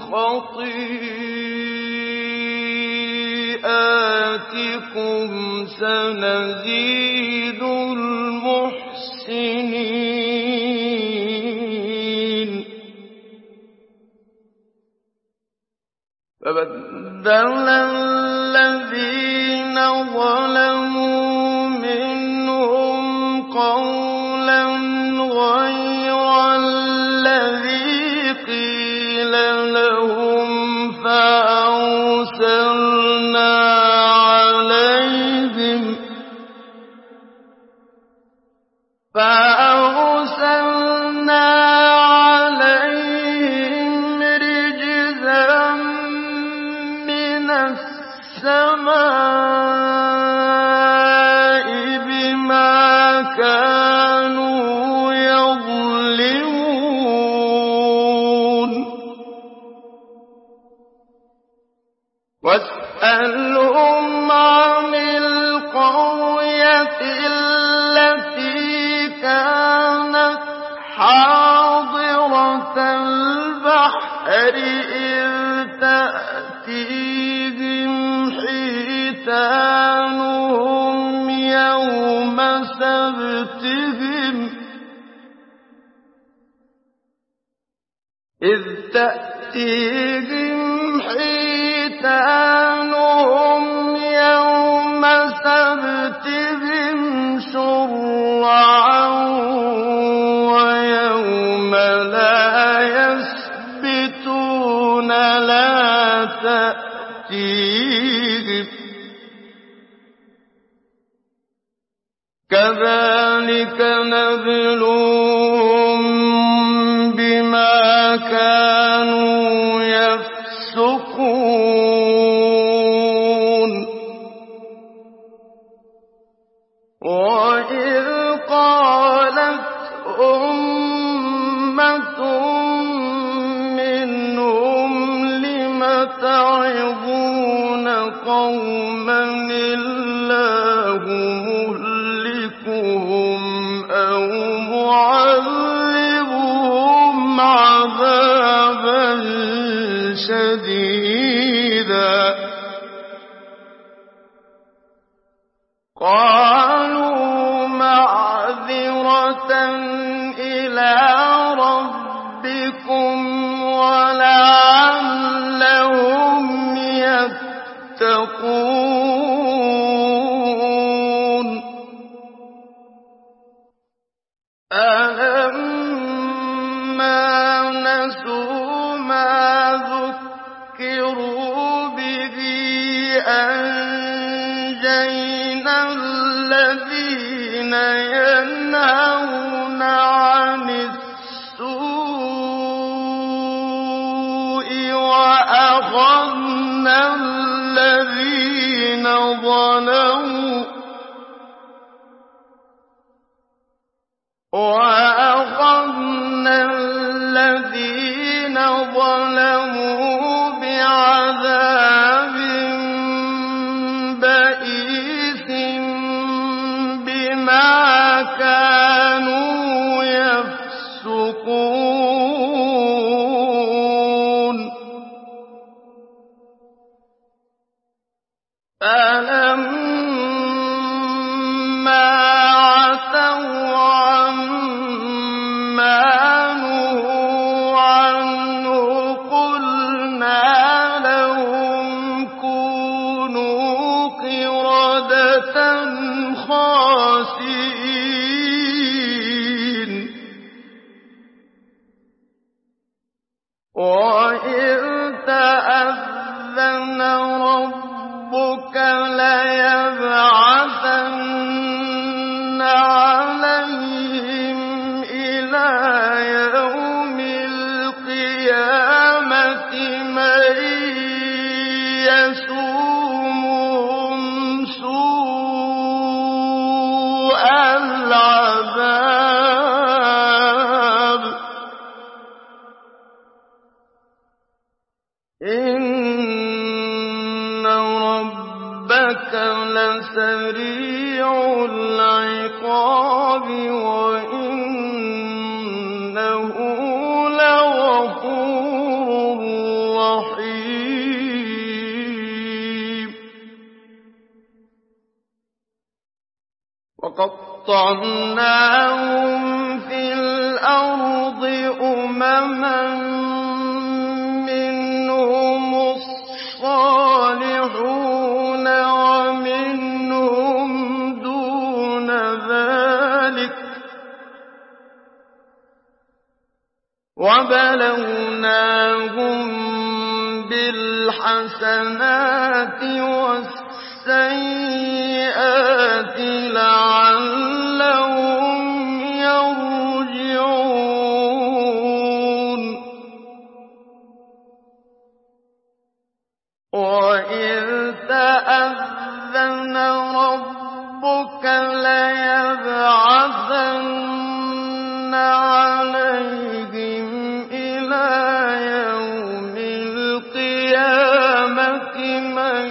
خطيئاتكم سنزيد المحسنين فبدل الذين ظلموا منهم قولا غير الذي قيل لهم فأرسلنا عليهم فأرسلنا عليهم رجزا من السماء بما كانوا يظلمون واسألهم عن القرية التي كانت حاضرة البحر إذ تأتيهم حيتانهم يوم سبتهم إذ تأتيهم حيتانهم يوم سبتهم شرعا ويوم لا يسبتون لا تأتيهم كذلك نبلوهم بما كانوا يفسقون وإذ قالت أمة منهم لم تعظون قوما الله مهلكهم أو معذبهم عذابا شديدا قالوا معذرة إلى ربكم ولعلهم يتقون ألما نسوا ما ذكروا به أنجينا الذين ينهون عن السوء وأخذنا الذين ظلموا وأخذنا الذين ظلموا بعذاب بئيس بما كانوا يفسقون فلما عتوا عما نهوا عنه قلنا لهم كونوا قردة خاسئين وإذ تأذن ربك ليبعثن عليهم إلى يوم القيامة من يسومهم سوء العذاب إن ربك لسريع العقاب وإنه لغفور رحيم وقطعناهم في الأرض أمما منهم الصالحون ومنهم دون ذلك وبلوناهم بالحسنات والسيئات لعلهم يرجعون وإذ تأذن تَأْذَنَ رَبُّكَ لَيَبْعَثَنَّ عَلَيْهِمْ إِلَىٰ يَوْمِ الْقِيَامَةِ مَن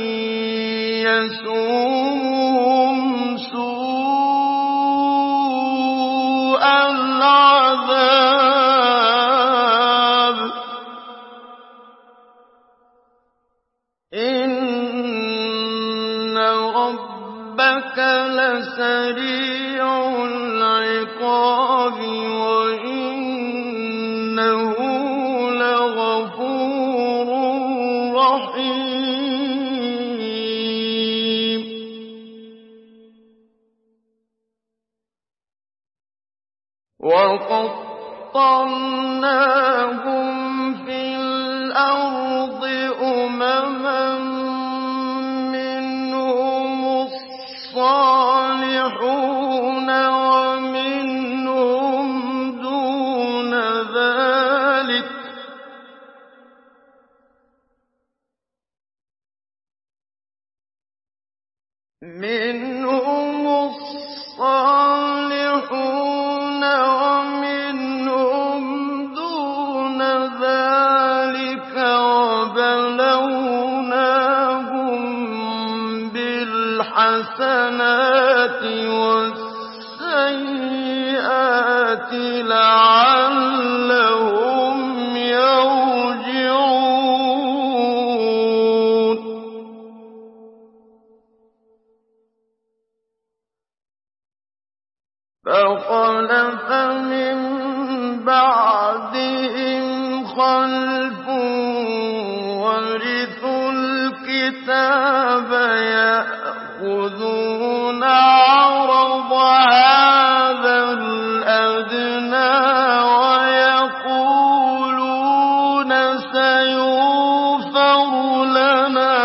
يَسُومُهُمْ سُوءَ الْعَذَابِ ۗ إِنَّ رَبَّكَ لَسَرِيعُ الْعِقَابِ وَإِنَّهُ لَغَفُورٌ رَّحِيمٌ. وَقَطَّعْنَاهُمْ فِي الْأَرْضِ أُمَمًا مِّنْهُمُ الصَّالِحُونَ وَمِنْهُمْ دُونَ ذَٰلِكَ ۖ مِنْهُمُ الصَّالِحُونَ وَمِنْهُمْ دُونَ ذَٰلِكَ ۖ وَبَلَوْنَاهُم بِالْحَسَنَاتِ وَالسَّيِّئَاتِ لَعَلَّهُمْ يَرْجِعُونَ. فَخَلَفَ مِن بَعْدِهِمْ خَلْفٌ وَرِثُوا الْكِتَابَ يَأْخُذُونَ عَرَضَ هَٰذَا الْأَدْنَىٰ وَيَقُولُونَ سَيُغْفَرُ لَنَا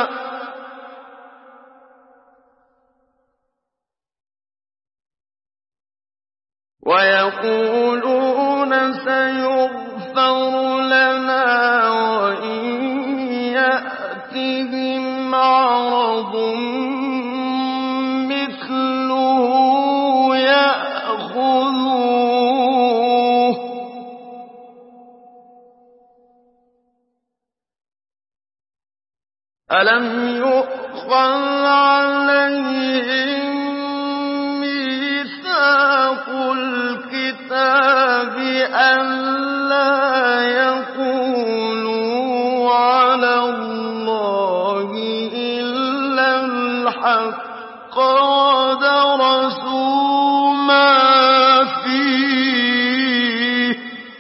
وَيَقُولُونَ سَيُغْفَرُ لَنَا وَإِن يَأْتِهِمْ عَرَضٌ مِّثْلُهُ يَأْخُذُوهُ ۚ أَلَمْ يُؤْخَذْ عَلَيْهِم مِّيثَاقُ الْكِتَابِ أَن لَّا يَقُولُوا عَلَى اللَّهِ إِلَّا الْحَقَّ وَدَرَسُوا مَا فِيهِ ۗ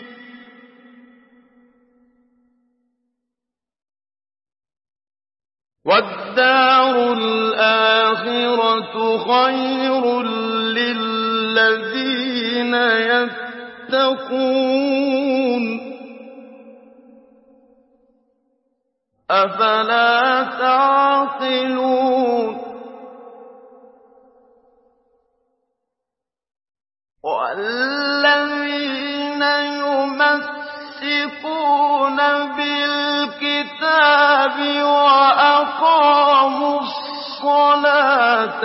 وَالدَّارُ الْآخِرَةُ خَيْرٌ لِّلَّذِينَ يَتَّقُونَ ۗ أَفَلَا تَعْقِلُونَ. وَالَّذِينَ يُمَسِّكُونَ بِالْكِتَابِ وَأَقَامُوا الصَّلَاةَ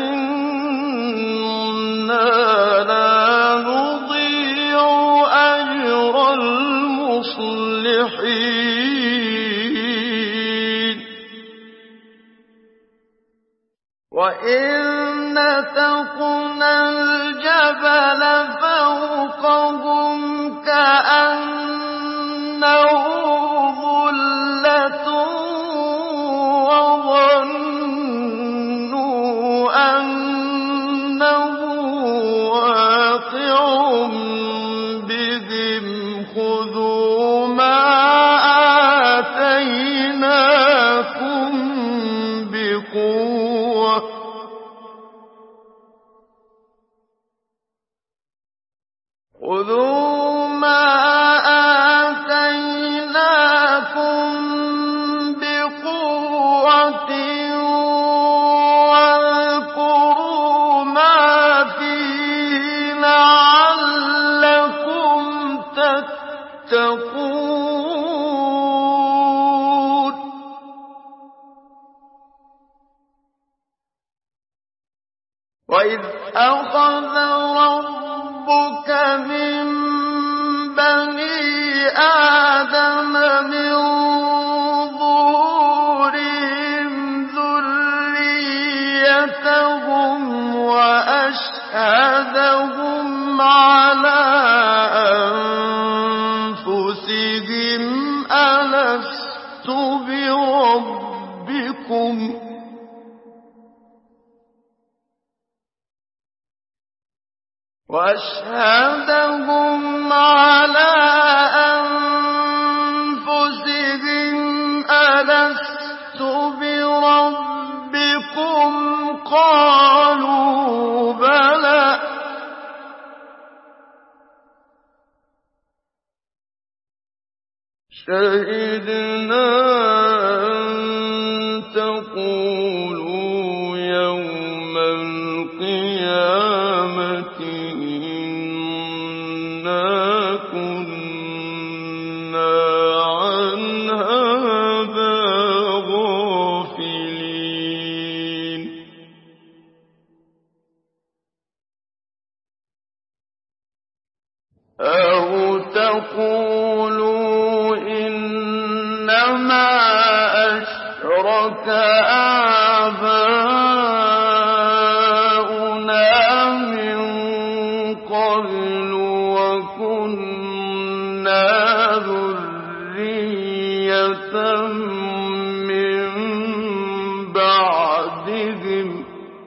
إِنَّا لَا نُضِيعُ أَجْرَ الْمُصْلِحِينَ. وَإِذْ نَتَقْنَا الْجَبَلَ فَوْقَهُمْ كَأَنَّهُ ظُلَّةٌ وَظَنُّوا أَنَّهُ وَاقِعٌ بِهِمْ خُذُوا مَا آتَيْنَاكُم بِقُوَّةٍ خُذُوا مَا آتَيْنَاكُم بِقُوَّةٍ وَاذْكُرُوا مَا فِيهِ لَعَلَّكُمْ تَتَّقُونَ. وَإِذْ أَخَذَ رَبُّكَ مِن بَنِي آدَمَ مِن ظُهُورِهِمْ ذُرِّيَّتَهُمْ وَأَشْهَدَهُمْ عَلَىٰ أَنفُسِهِمْ أَلَسْتُ بِرَبِّكُمْ ۖ وَأَشْهَدَهُمْ عَلَىٰ أَنفُسِهِمْ أَلَسْتُ بِرَبِّكُمْ ۖ قَالُوا بَلَىٰ ۛ شَهِدْنَا أَن تَقُولُوا يَوْمَ الْقِيَامَةِ إِنَّا كُنَّا عَنْ هَٰذَا غَافِلِينَ أَوْ تَقُولُوا إِنَّمَا أَشْرَكَ آبَاؤُنَا مِن قَبْلُ وَكُنَّا ذُرِّيَّةً مِّن بَعْدِهِمْ ۖ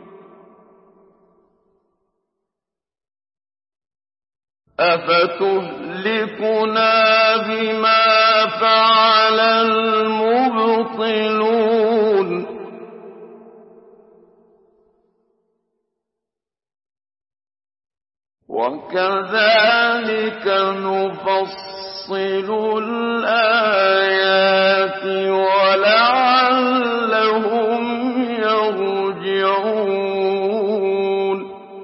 أَفَتُهْلِكُنَا بِمَا فَعَلَ الْمُبْطِلُونَ وَكَذَٰلِكَ نُفَصِّلُ الْآيَاتِ وَلَعَلَّهُمْ يَرْجِعُونَ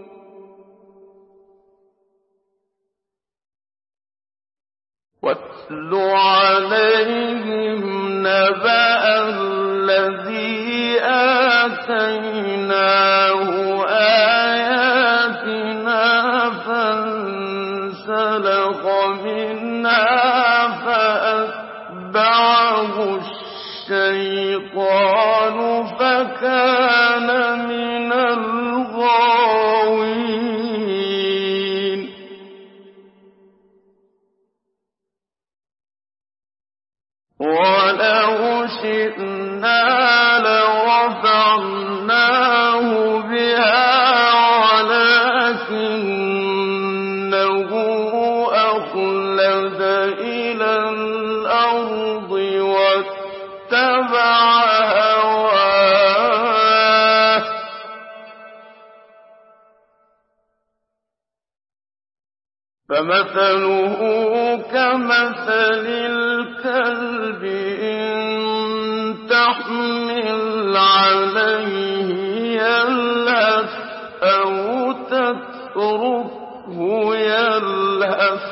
وَاتْلُ عَلَيْهِمْ نَبَأَ الَّذِي آتَيْنَاهُ آيَاتِنَا فَانسَلَخَ مِنْهَا فَأَتْبَعَهُ الشَّيْطَانُ فَكَانَ مِنَ الْغَاوِينَ وَلَوْ شِئْنَا لَرَفَعْنَاهُ بِهَا وَلَٰكِنَّهُ أَخْلَدَ إِلَى الْأَرْضِ وَاتَّبَعَ هَوَاهُ فَمَثَلُهُ كَمَثَلِ الْكَلْبِ إِن تَحْمِلْ عَلَيْهِ يَلْهَثْ أَوْ تَتْرُكْهُ يَلْهَث ۚ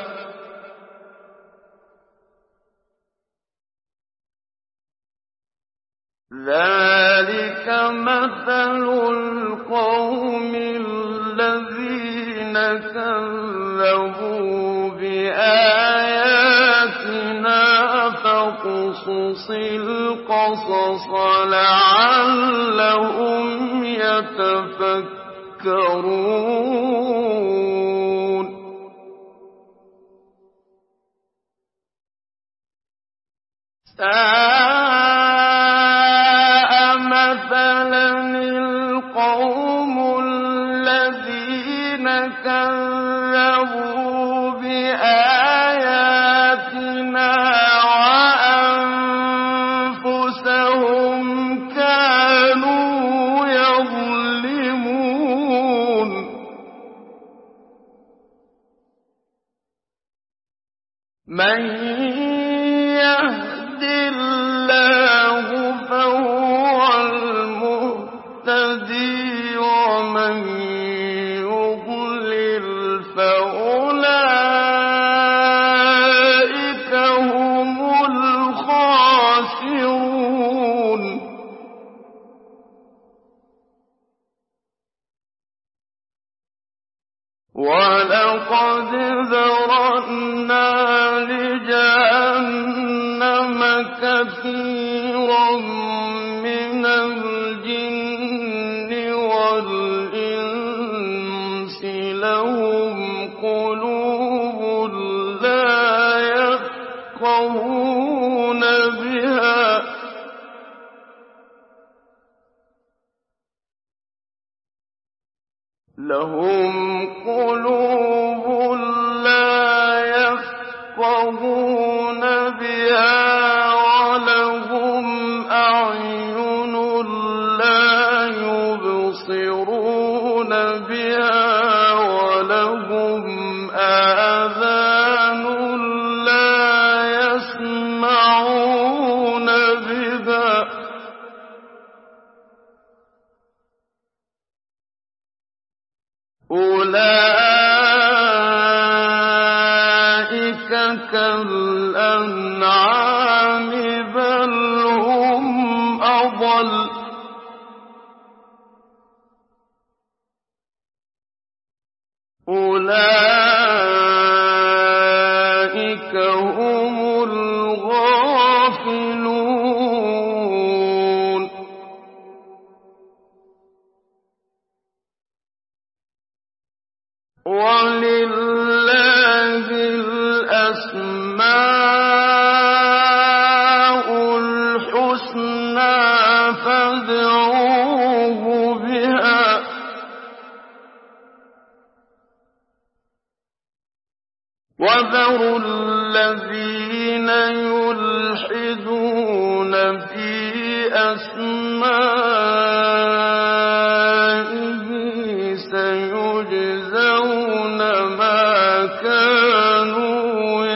ذَٰلِكَ مَثَلُ الْقَوْمِ الَّذِينَ كَذَّبُوا بِآيَاتِنَا فَاقْصُصِ الْقَصَصَ لَعَلَّهُمْ يَتَفَكَّرُونَ سَاءَ مَثَلًا الْقَوْمُ الَّذِينَ كَذَّبُوا بِآيَاتِنَا وَأَنفُسَهُمْ كَانُوا يَظْلِمُونَ مَن يَهْدِ اللَّهُ فَهُوَ الْمُهْتَدِي وَمَن يُضْلِلْ فَأُولَٰئِكَ هُمُ الْخَاسِرُونَ وَلَقَدْ ذَرَأْنَا لِجَهَنَّمَ كَثِيرًا مِّنَ الْجِنِّ وَالْإِنسِ لَهُمْ قُلُوبٌ لَّا يَفْقَهُونَ بِهَا لهم قلوب لا يفقهون بها ولهم أعين لا يبصرون بها ولهم آذان لا يسمعون بها أولئك كالأنعام بل هم أضل أولئك هم الغافلون وَلِلَّهِ الْأَسْمَاءُ الْحُسْنَىٰ فَادْعُوهُ بِهَا ۖ وَذَرُوا الَّذِينَ يُلْحِدُونَ فِي أَسْمَائِهِ سَيُجْزَوْنَ مَا كَانُوا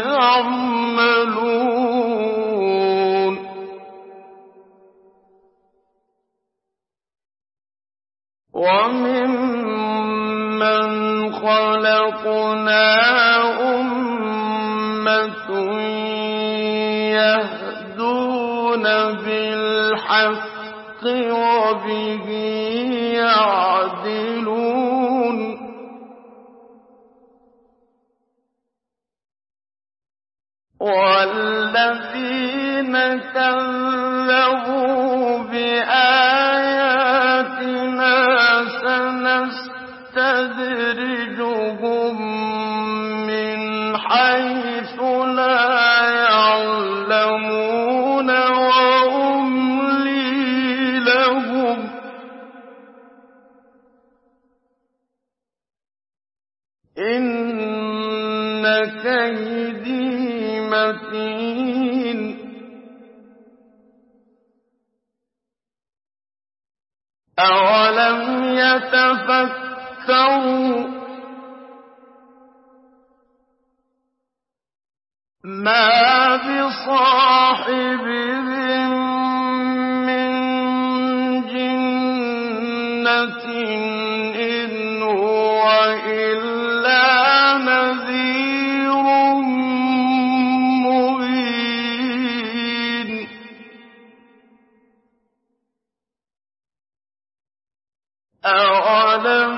يَعْمَلُونَ وَمِمَّنْ خَلَقْنَا أُمَّةٌ يَهْدُونَ بِالْحَقِّ وَبِهِ يَعْدِلُونَ وَالَّذِينَ كَذَّبُوا بِآيَاتِنَا سَنَسْتَدْرِجُهُم مِّنْ حَيْثُ لَا يَعْلَمُونَ وَأُمْلِي لَهُمْ إِنَّ كَيْدِي مَتِينٌ أَوَلَمْ يَتَفَكَّرُوا مَا بِصَاحِبِهِم مِّن جِنَّةٍ إِنْ هُوَ إِلَّا نَذِيرٌ مُّبِينٌ أَوَلَمْ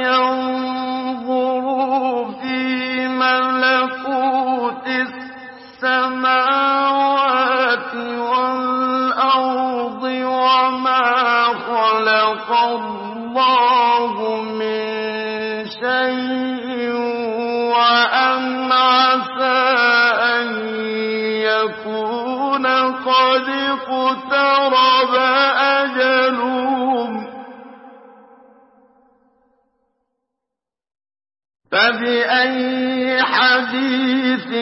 يَنظُرُوا فِي مَلَكُوتِ السَّمَاوَاتِ وَالْأَرْضِ وَمَا خَلَقَ اللَّهُ مِن شَيْءٍ وَأَنْ عَسَىٰ أَن يَكُونَ قَدِ اقْتَرَبَ أَجَلُهُمْ فَبِأَيِّ حَدِيثٍ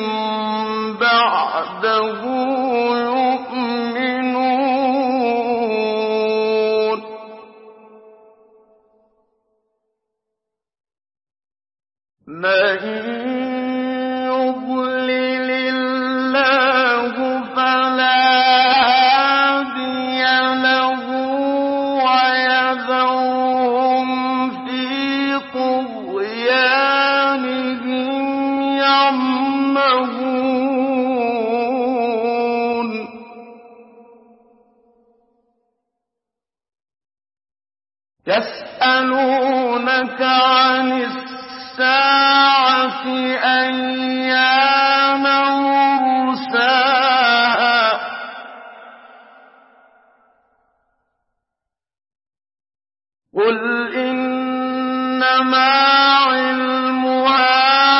بَعْدَهُ يُؤْمِنُونَ مَن يُضْلِلِ اللَّهُ فَلَا هَادِيَ لَهُ وَيَذَرُهُمْ فِي طُغْيَانِهِمْ يَعْمَهُونَ يَسْأَلُونَكَ عَنِ السَّاعَةِ السَّاعَةِ أَيَّانَ مُرْسَاهَا قُلْ إِنَّمَا عِلْمُهَا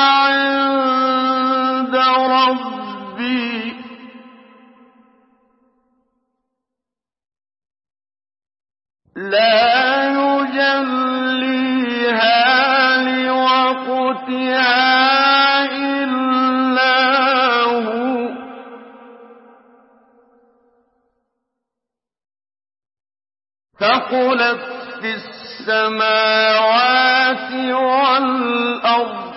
عِندَ رَبِّي لَا يُجَلِّيهَا لِوَقْتِهَا إِلَّا هُوَ ثَقُلَتْ فِي السَّمَاوَاتِ وَالْأَرْضِ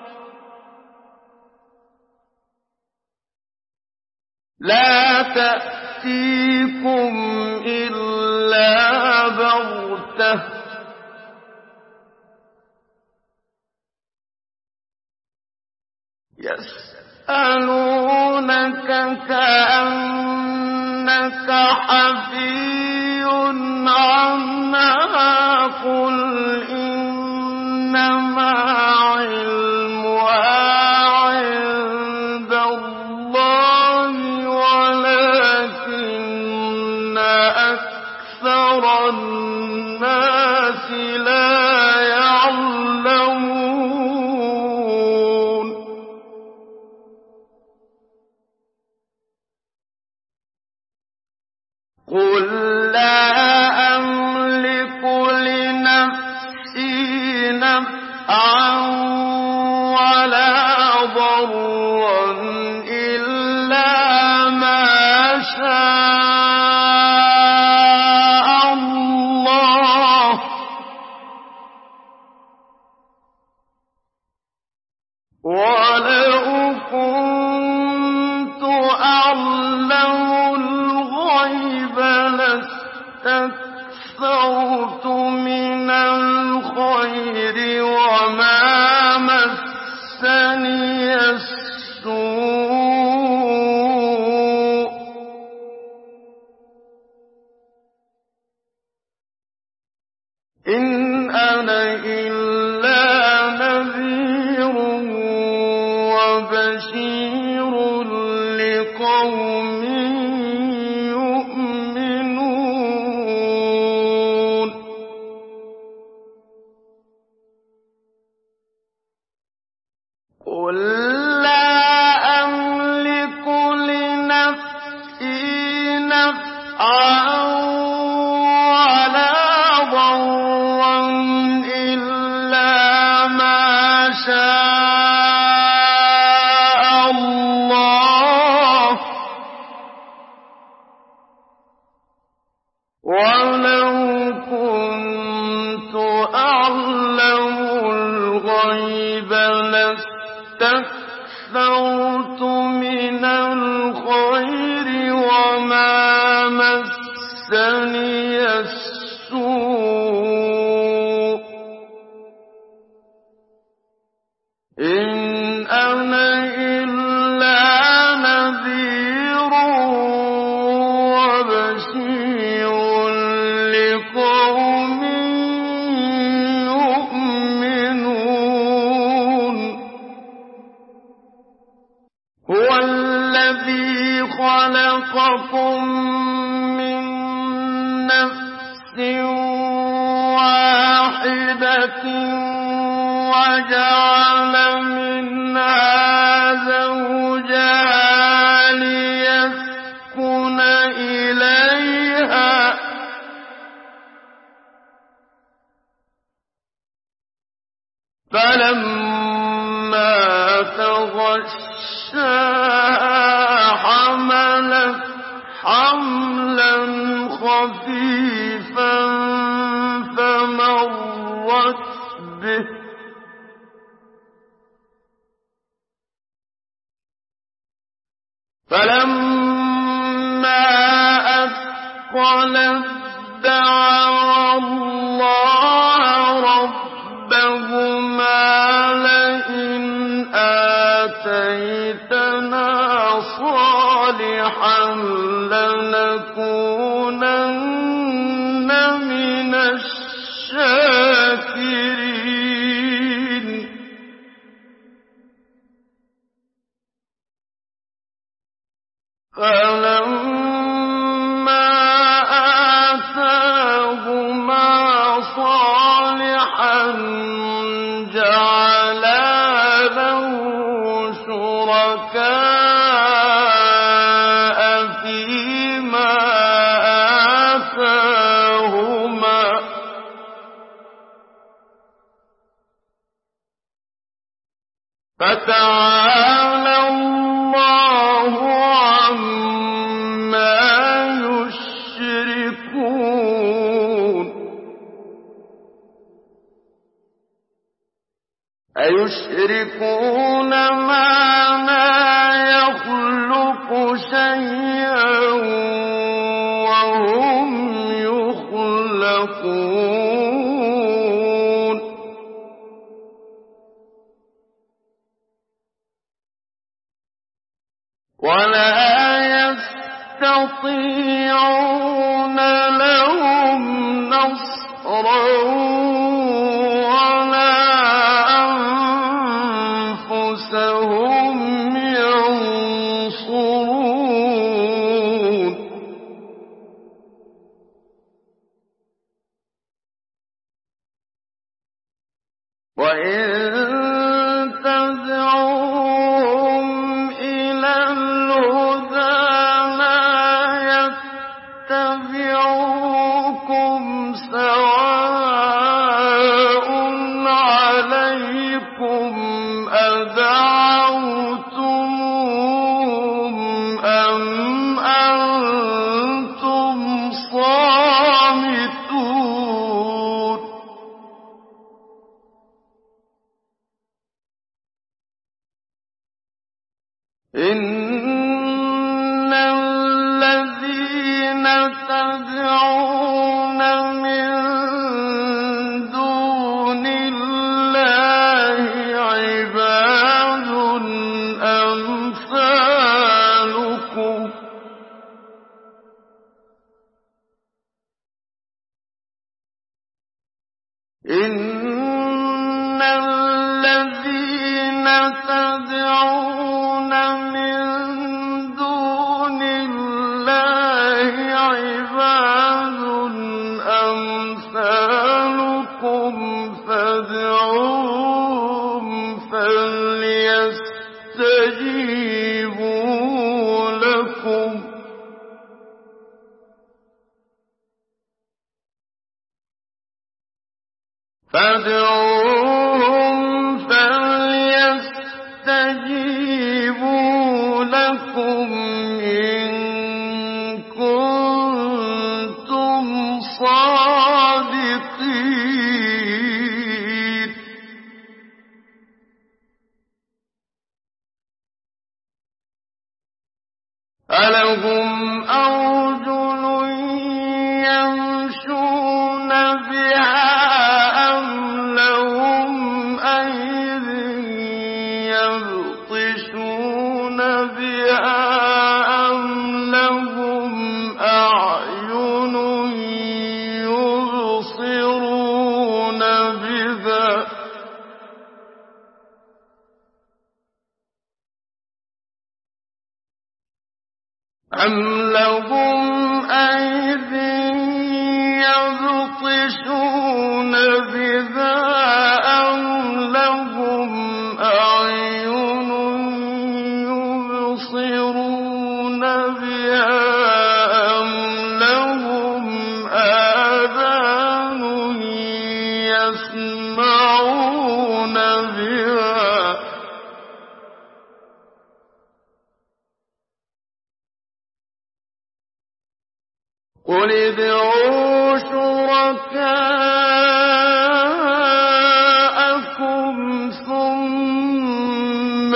لَا تَأْتِيكُمْ إِلَّا بَغْتَةً يَسْأَلُونَكَ كَأَنَّكَ حَفِيٌّ عَنْهَا قُلْ إِنَّمَا عِلْمُهَا عِندَ اللَّهِ وَلَٰكِنَّ أَكْثَرَ النَّاسِ لَا يَعْلَمُونَ قُل لَّا أَمْلِكُ لِنَفْسِي نَفْعًا وَلَا ضَرًّا إِلَّا مَا شَاءَ اللَّهُ ۗ وَلَوْ كُنتُ أَعْلَمُ الْغَيْبَ لَاسْتَكْثَرْتُ مِنَ الْخَيْرِ وَمَا مَسَّنِيَ السُّوءُ ۚ إِنْ أَنَا إِلَّا نَذِيرٌ وَبَشِيرٌ لِّقَوْمٍ يُؤْمِنُونَ قُل لَّا أَمْلِكُ لِنَفْسِي نَفْعًا وَلَا ضَرًّا إِلَّا مَا شَاءَ اللَّهُ ۗ وَلَوْ كُنتُ أَعْلَمُ الْغَيْبَ لَاسْتَكْثَرْتُ مِنَ الْخَيْرِ وَمَا مَسَّنِيَ السُّوءُ ۚ إِنْ أَنَا إِلَّا نَذِيرٌ وَبَشِيرٌ لِّقَوْمٍ يُؤْمِنُونَ هُوَ الَّذِي خَلَقَكُم مِّن نَّفْسٍ وَاحِدَةٍ وَجَعَلَ مِنْهَا زَوْجَهَا لِيَسْكُنَ إِلَيْهَا ۖ فَلَمَّا تَغَشَّاهَا حَمَلَتْ حَمْلًا خَفِيفًا فَمَرَّتْ بِهِ ۖ فَلَمَّا أَثْقَلَتْ دَعَوَا اللَّهَ رَبَّهُمَا لَئِنْ آتَيْتَنَا صَالِحًا لَّنَكُونَنَّ مِنَ الشَّاكِرِينَ فتعالى الله عما يشركون أيشركون ما لا يخلق شيئا وهم يخلقون ولا يستطيعون لهم نصرا ولا أنفسهم ينصرون وإن تدعوهم إلى الهدى لا يتبعوكم سواء عليكم أدعوتموهم أم أنتم صامتون إن الذين تدعون من دون الله عباد أمثالكم إن الذين تدعون من دون الله عباد أمثالكم فادعوهم فليستجيبوا لكم فادعوهم فليستجيبوا لكم إن كنتم صادقين ألهم أرجل يمشون بها أم لهم أيد يبطشون بها أم لهم أعين يبصرون بها أم لهم أيد يبطشون بها أم لهم أعين يبصرون بها أم لهم آذان يسمعون بها قل ادعوا شركاءكم ثم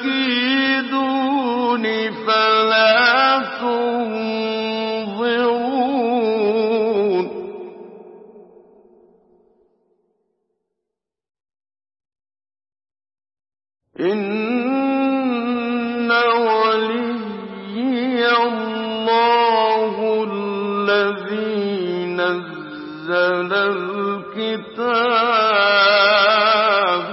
كيدون فلا تنظرون إن وليي الله الذي نزل الكتاب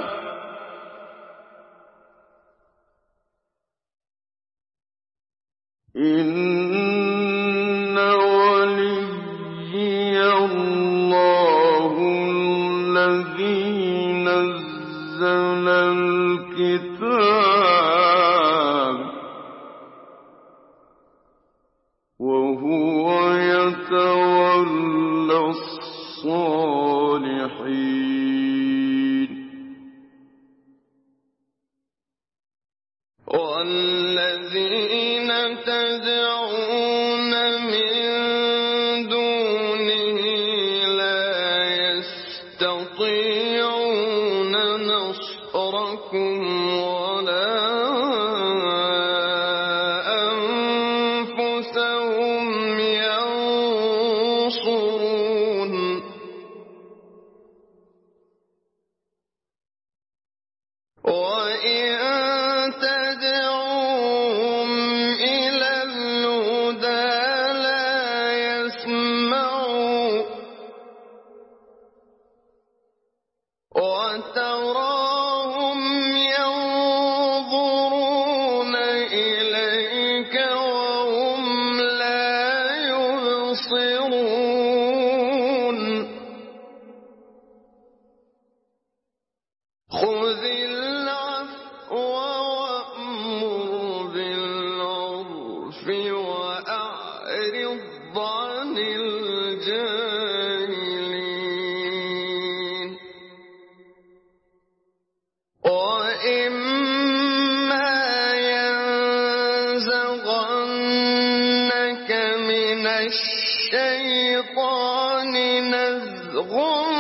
إن وليي الله الذي نزل الكتاب وهو يتولى الصالحين يستطيعون نصركم ولا أنفسهم ينصرون وإن تدعوهم إلى الهدى لا يسمعوا وتراهم ينظرون إليك وهم لا يبصرون خذ العفو وأمر بالعرف وأعرض عن الجاهلين وإما ينزغنك من الشيطان نزغ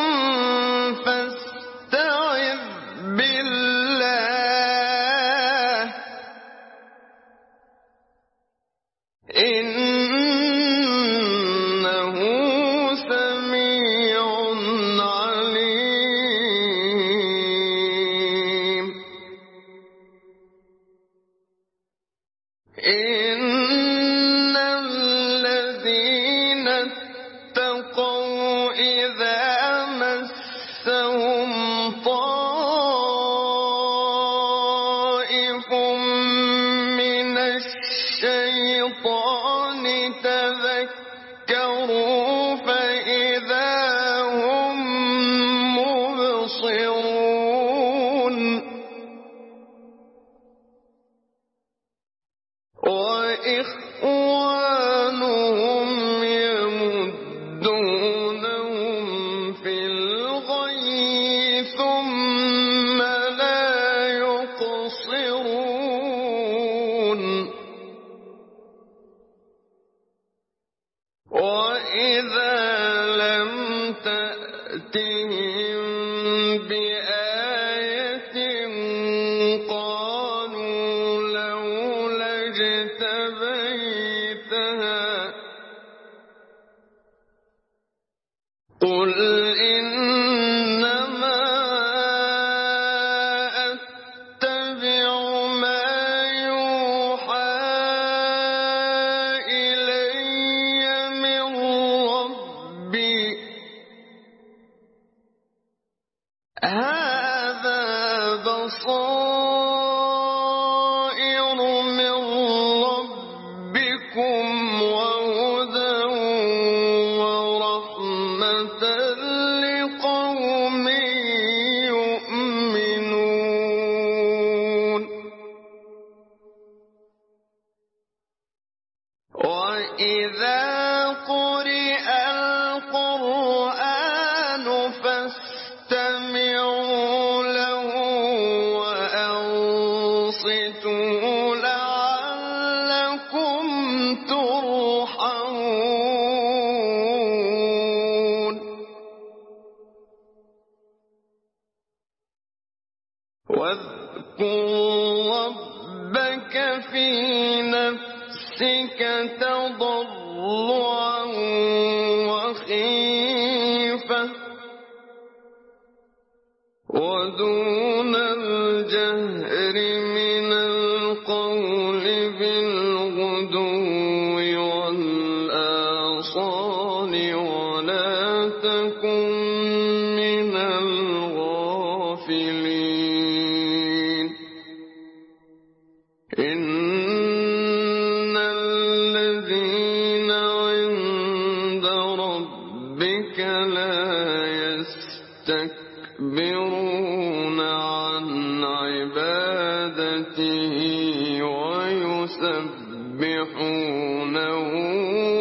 فاستعذ بالله إنه سميع عليم إن الذين اتقوا إذا مسهم طائف من الشيطان تذكروا فإذا هم مبصرون وإخوانهم يمدونهم في الغي ثم لا يقصرون وإذا لم تأتهم بآية قالوا لولا اجتبيتها قل إنما أتبع ما يوحى إلي من ربي هذا بصائر من ربكم وهدى ورحمة لقوم يؤمنون وإذا قرئ القرآن فاستمعوا له وأنصتوا لعلكم ترحمون واذكر ربك في نفسك تضرعا وخيفة ودون الجهر من القول بالغدو والآصال ولا تكن من الغافلين إن الذين عند ربك لا يستكبرون عن عبادته ويسبحونه